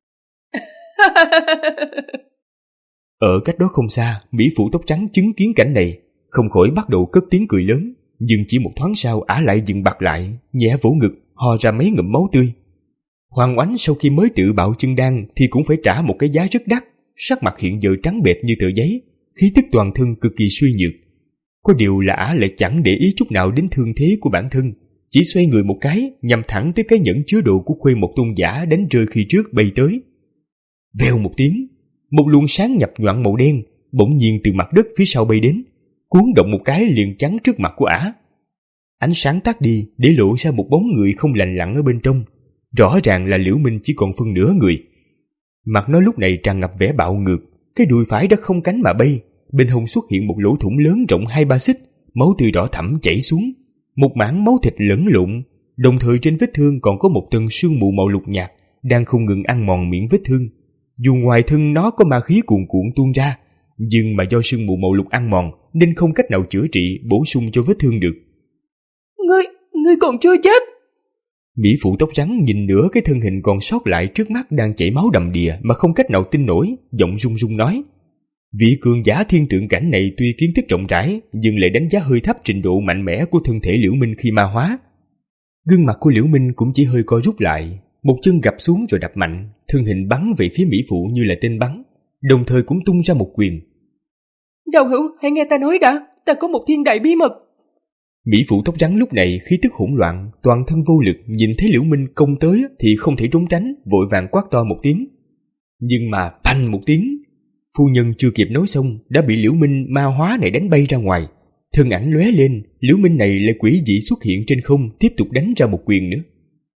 Ở cách đó không xa, mỹ phụ tóc trắng chứng kiến cảnh này, không khỏi bắt đầu cất tiếng cười lớn, nhưng chỉ một thoáng sau ả lại dừng bặt lại, nhẹ vỗ ngực, ho ra mấy ngụm máu tươi. Hoàng Oánh sau khi mới tự bạo chân đan thì cũng phải trả một cái giá rất đắt, sắc mặt hiện giờ trắng bệch như tờ giấy, khí tức toàn thân cực kỳ suy nhược. Có điều là ả lại chẳng để ý chút nào đến thương thế của bản thân, chỉ xoay người một cái nhằm thẳng tới cái nhẫn chứa đồ của Khuê Một Tôn giả đánh rơi khi trước bay tới. Vèo một tiếng, một luồng sáng nhập nhoạng màu đen bỗng nhiên từ mặt đất phía sau bay đến, cuốn động một cái liền chắn trước mặt của ả. Ánh sáng tắt đi để lộ ra một bóng người không lành lặn ở bên trong, rõ ràng là Liễu Minh chỉ còn phân nửa người. Mặt nó lúc này tràn ngập vẻ bạo ngược, cái đùi phải đã không cánh mà bay, bên hông xuất hiện một lỗ thủng lớn rộng hai ba xích, máu tươi đỏ thẫm chảy xuống, một mảng máu thịt lẫn lộn, đồng thời trên vết thương còn có một tầng sương mù màu lục nhạt đang không ngừng ăn mòn miệng vết thương. Dù ngoài thân nó có ma khí cuồn cuộn tuôn ra, nhưng mà do sương mù màu lục ăn mòn nên không cách nào chữa trị bổ sung cho vết thương được. Ngươi, ngươi còn chưa chết. Mỹ phụ tóc trắng nhìn nửa cái thân hình còn sót lại trước mắt đang chảy máu đầm đìa mà không cách nào tin nổi, giọng run run nói. Vị cường giả thiên tượng cảnh này tuy kiến thức rộng rãi nhưng lại đánh giá hơi thấp trình độ mạnh mẽ của thân thể Liễu Minh khi ma hóa. Gương mặt của Liễu Minh cũng chỉ hơi co rút lại, một chân gập xuống rồi đập mạnh, thân hình bắn về phía Mỹ phụ như là tên bắn, đồng thời cũng tung ra một quyền. Đạo hữu, hãy nghe ta nói đã, ta có một thiên đại bí mật. Mỹ phụ tóc trắng lúc này khí tức hỗn loạn, toàn thân vô lực, nhìn thấy Liễu Minh công tới thì không thể trốn tránh, vội vàng quát to một tiếng. Nhưng mà phanh một tiếng, phu nhân chưa kịp nói xong đã bị Liễu Minh ma hóa này đánh bay ra ngoài. Thân ảnh lóe lên, Liễu Minh này lại quỷ dị xuất hiện trên không, tiếp tục đánh ra một quyền nữa.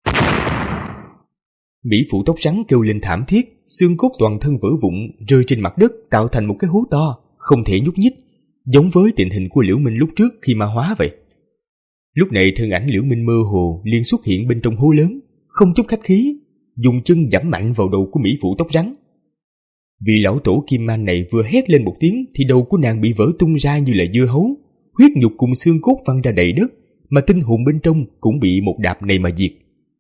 Mỹ phụ tóc trắng kêu lên thảm thiết, xương cốt toàn thân vỡ vụn rơi trên mặt đất tạo thành một cái hố to, không thể nhúc nhích, giống với tình hình của Liễu Minh lúc trước khi ma hóa vậy. Lúc này thân ảnh Liễu Minh mơ hồ liền xuất hiện bên trong hố lớn, không chút khách khí, dùng chân giẫm mạnh vào đầu của Mỹ phụ tóc trắng. Vị lão tổ Kim Man này vừa hét lên một tiếng thì đầu của nàng bị vỡ tung ra như là dưa hấu, huyết nhục cùng xương cốt văng ra đầy đất, mà tinh hồn bên trong cũng bị một đạp này mà diệt.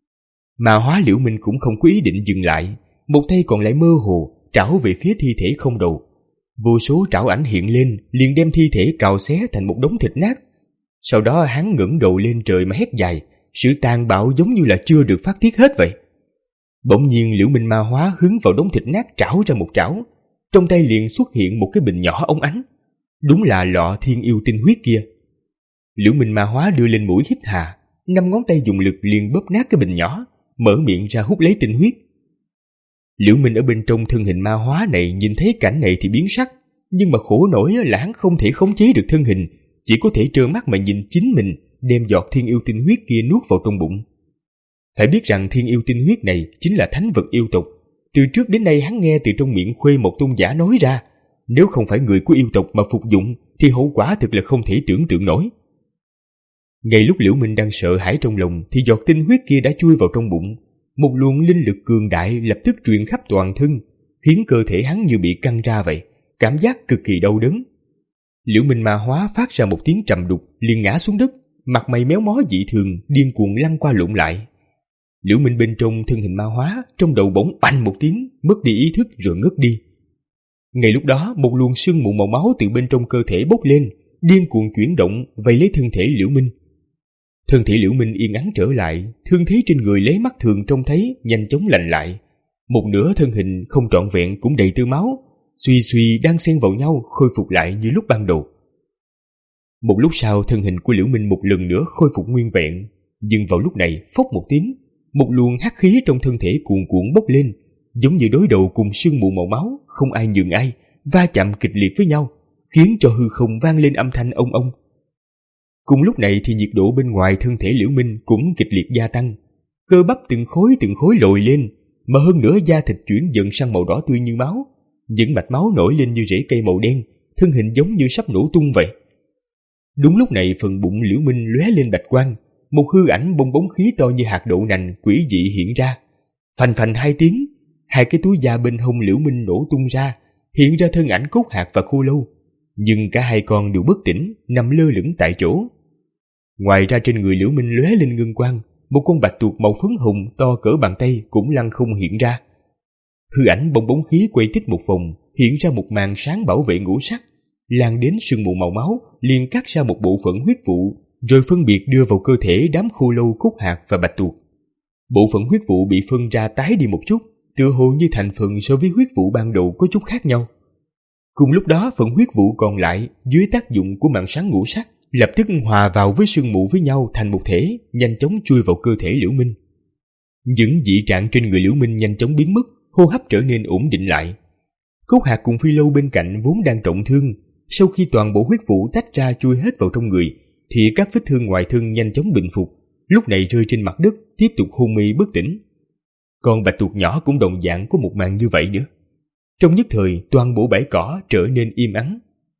Mà hóa Liễu Minh cũng không có ý định dừng lại, một tay còn lại mơ hồ trảo về phía thi thể không đầu. Vô số trảo ảnh hiện lên liền đem thi thể cào xé thành một đống thịt nát. Sau đó hắn ngẩng đầu lên trời mà hét dài, sự tàn bạo giống như là chưa được phát tiết hết vậy. Bỗng nhiên Liễu Minh ma hóa hướng vào đống thịt nát trảo ra một trảo, trong tay liền xuất hiện một cái bình nhỏ óng ánh, đúng là lọ thiên yêu tinh huyết kia. Liễu Minh ma hóa đưa lên mũi hít hà, năm ngón tay dùng lực liền bóp nát cái bình nhỏ, mở miệng ra hút lấy tinh huyết. Liễu Minh ở bên trong thân hình ma hóa này nhìn thấy cảnh này thì biến sắc, nhưng mà khổ nổi là hắn không thể khống chế được thân hình, chỉ có thể trơ mắt mà nhìn chính mình đem giọt thiên yêu tinh huyết kia nuốt vào trong bụng. Phải biết rằng thiên yêu tinh huyết này chính là thánh vật yêu tộc, từ trước đến nay hắn nghe từ trong miệng Khuê Một Tôn giả nói ra, nếu không phải người của yêu tộc mà phục dụng thì hậu quả thực là không thể tưởng tượng nổi. Ngay lúc Liễu Minh đang sợ hãi trong lòng thì giọt tinh huyết kia đã chui vào trong bụng, một luồng linh lực cường đại lập tức truyền khắp toàn thân, khiến cơ thể hắn như bị căng ra vậy, cảm giác cực kỳ đau đớn. Liễu Minh ma hóa phát ra một tiếng trầm đục liền ngã xuống đất, mặt mày méo mó dị thường, điên cuồng lăn qua lộn lại. Liễu Minh bên trong thân hình ma hóa, trong đầu bỗng bành một tiếng, mất đi ý thức rồi ngất đi. Ngay lúc đó, một luồng sương mù màu máu từ bên trong cơ thể bốc lên, điên cuồng chuyển động vây lấy thân thể Liễu Minh. Thân thể Liễu Minh yên ắng trở lại, thương thế trên người lấy mắt thường trông thấy nhanh chóng lành lại. Một nửa thân hình không trọn vẹn cũng đầy tơ máu, suy suy đang xen vào nhau khôi phục lại như lúc ban đầu. Một lúc sau thân hình của Liễu Minh một lần nữa khôi phục nguyên vẹn, nhưng vào lúc này phốc một tiếng, một luồng hắc khí trong thân thể cuồn cuộn bốc lên, giống như đối đầu cùng sương mù màu máu, không ai nhường ai, va chạm kịch liệt với nhau, khiến cho hư không vang lên âm thanh ông ông. Cùng lúc này thì nhiệt độ bên ngoài thân thể Liễu Minh cũng kịch liệt gia tăng, cơ bắp từng khối từng khối lồi lên, mà hơn nữa da thịt chuyển dần sang màu đỏ tươi như máu, những mạch máu nổi lên như rễ cây màu đen, thân hình giống như sắp nổ tung vậy. Đúng lúc này phần bụng Liễu Minh lóe lên bạch quang, một hư ảnh bong bóng khí to như hạt đậu nành quỷ dị hiện ra. Phành phành hai tiếng, hai cái túi da bên hông Liễu Minh nổ tung ra, hiện ra thân ảnh Cốt Hạc và Khô Lâu, nhưng cả hai con đều bất tỉnh, nằm lơ lửng tại chỗ. Ngoài ra trên người Liễu Minh lóe lên ngân quang, một con bạch tuộc màu phấn hồng to cỡ bàn tay cũng lăng không hiện ra. Hư ảnh bong bóng khí quay tít một vòng, hiện ra một màn sáng bảo vệ ngũ sắc, lan đến sương mù màu máu, liền cắt ra một bộ phận huyết vụ, rồi phân biệt đưa vào cơ thể đám Khô Lâu, Cốt Hạc và bạch tuộc. Bộ phận huyết vụ bị phân ra tái đi một chút, tựa hồ như thành phần so với huyết vụ ban đầu có chút khác nhau. Cùng lúc đó, phần huyết vụ còn lại dưới tác dụng của màn sáng ngũ sắc lập tức hòa vào với sương mù với nhau thành một thể, nhanh chóng chui vào cơ thể Liễu Minh. Những dị trạng trên người Liễu Minh nhanh chóng biến mất, hô hấp trở nên ổn định lại. Cốt Hạc cùng Phi Lâu bên cạnh vốn đang trọng thương, sau khi toàn bộ huyết vụ tách ra chui hết vào trong người, thì các vết thương ngoài thân nhanh chóng bình phục, lúc này rơi trên mặt đất tiếp tục hôn mê bất tỉnh. Còn Bạch Tuộc nhỏ cũng đồng dạng có một màn như vậy nữa. Trong nhất thời, toàn bộ bãi cỏ trở nên im ắng.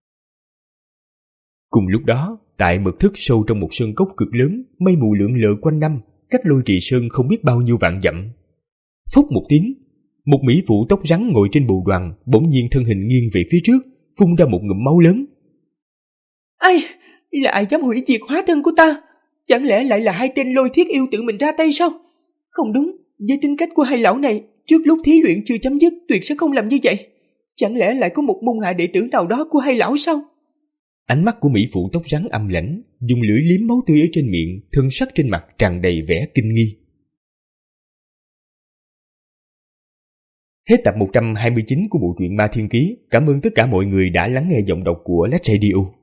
Cùng lúc đó, tại mật thất sâu trong một sơn cốc cực lớn, mây mù lượn lờ quanh năm, cách Lôi Trì Sơn không biết bao nhiêu vạn dặm. Phốc một tiếng, một mỹ phụ tóc rắn ngồi trên bồ đoàn bỗng nhiên thân hình nghiêng về phía trước, phun ra một ngụm máu lớn. Ai, là ai dám hủy diệt hóa thân của ta? Chẳng lẽ lại là hai tên Lôi Thiết Yêu tự mình ra tay sao? Không đúng, với tính cách của hai lão này, trước lúc thí luyện chưa chấm dứt tuyệt sẽ không làm như vậy. Chẳng lẽ lại có một môn hạ đệ tử nào đó của hai lão sao? Ánh mắt của mỹ phụ tóc rắn âm lãnh, dùng lưỡi liếm máu tươi ở trên miệng, thân sắc trên mặt tràn đầy vẻ kinh nghi. Hết tập một trăm hai mươi chín của bộ truyện Ma Thiên Ký. Cảm ơn tất cả mọi người đã lắng nghe giọng đọc của Lách Radio.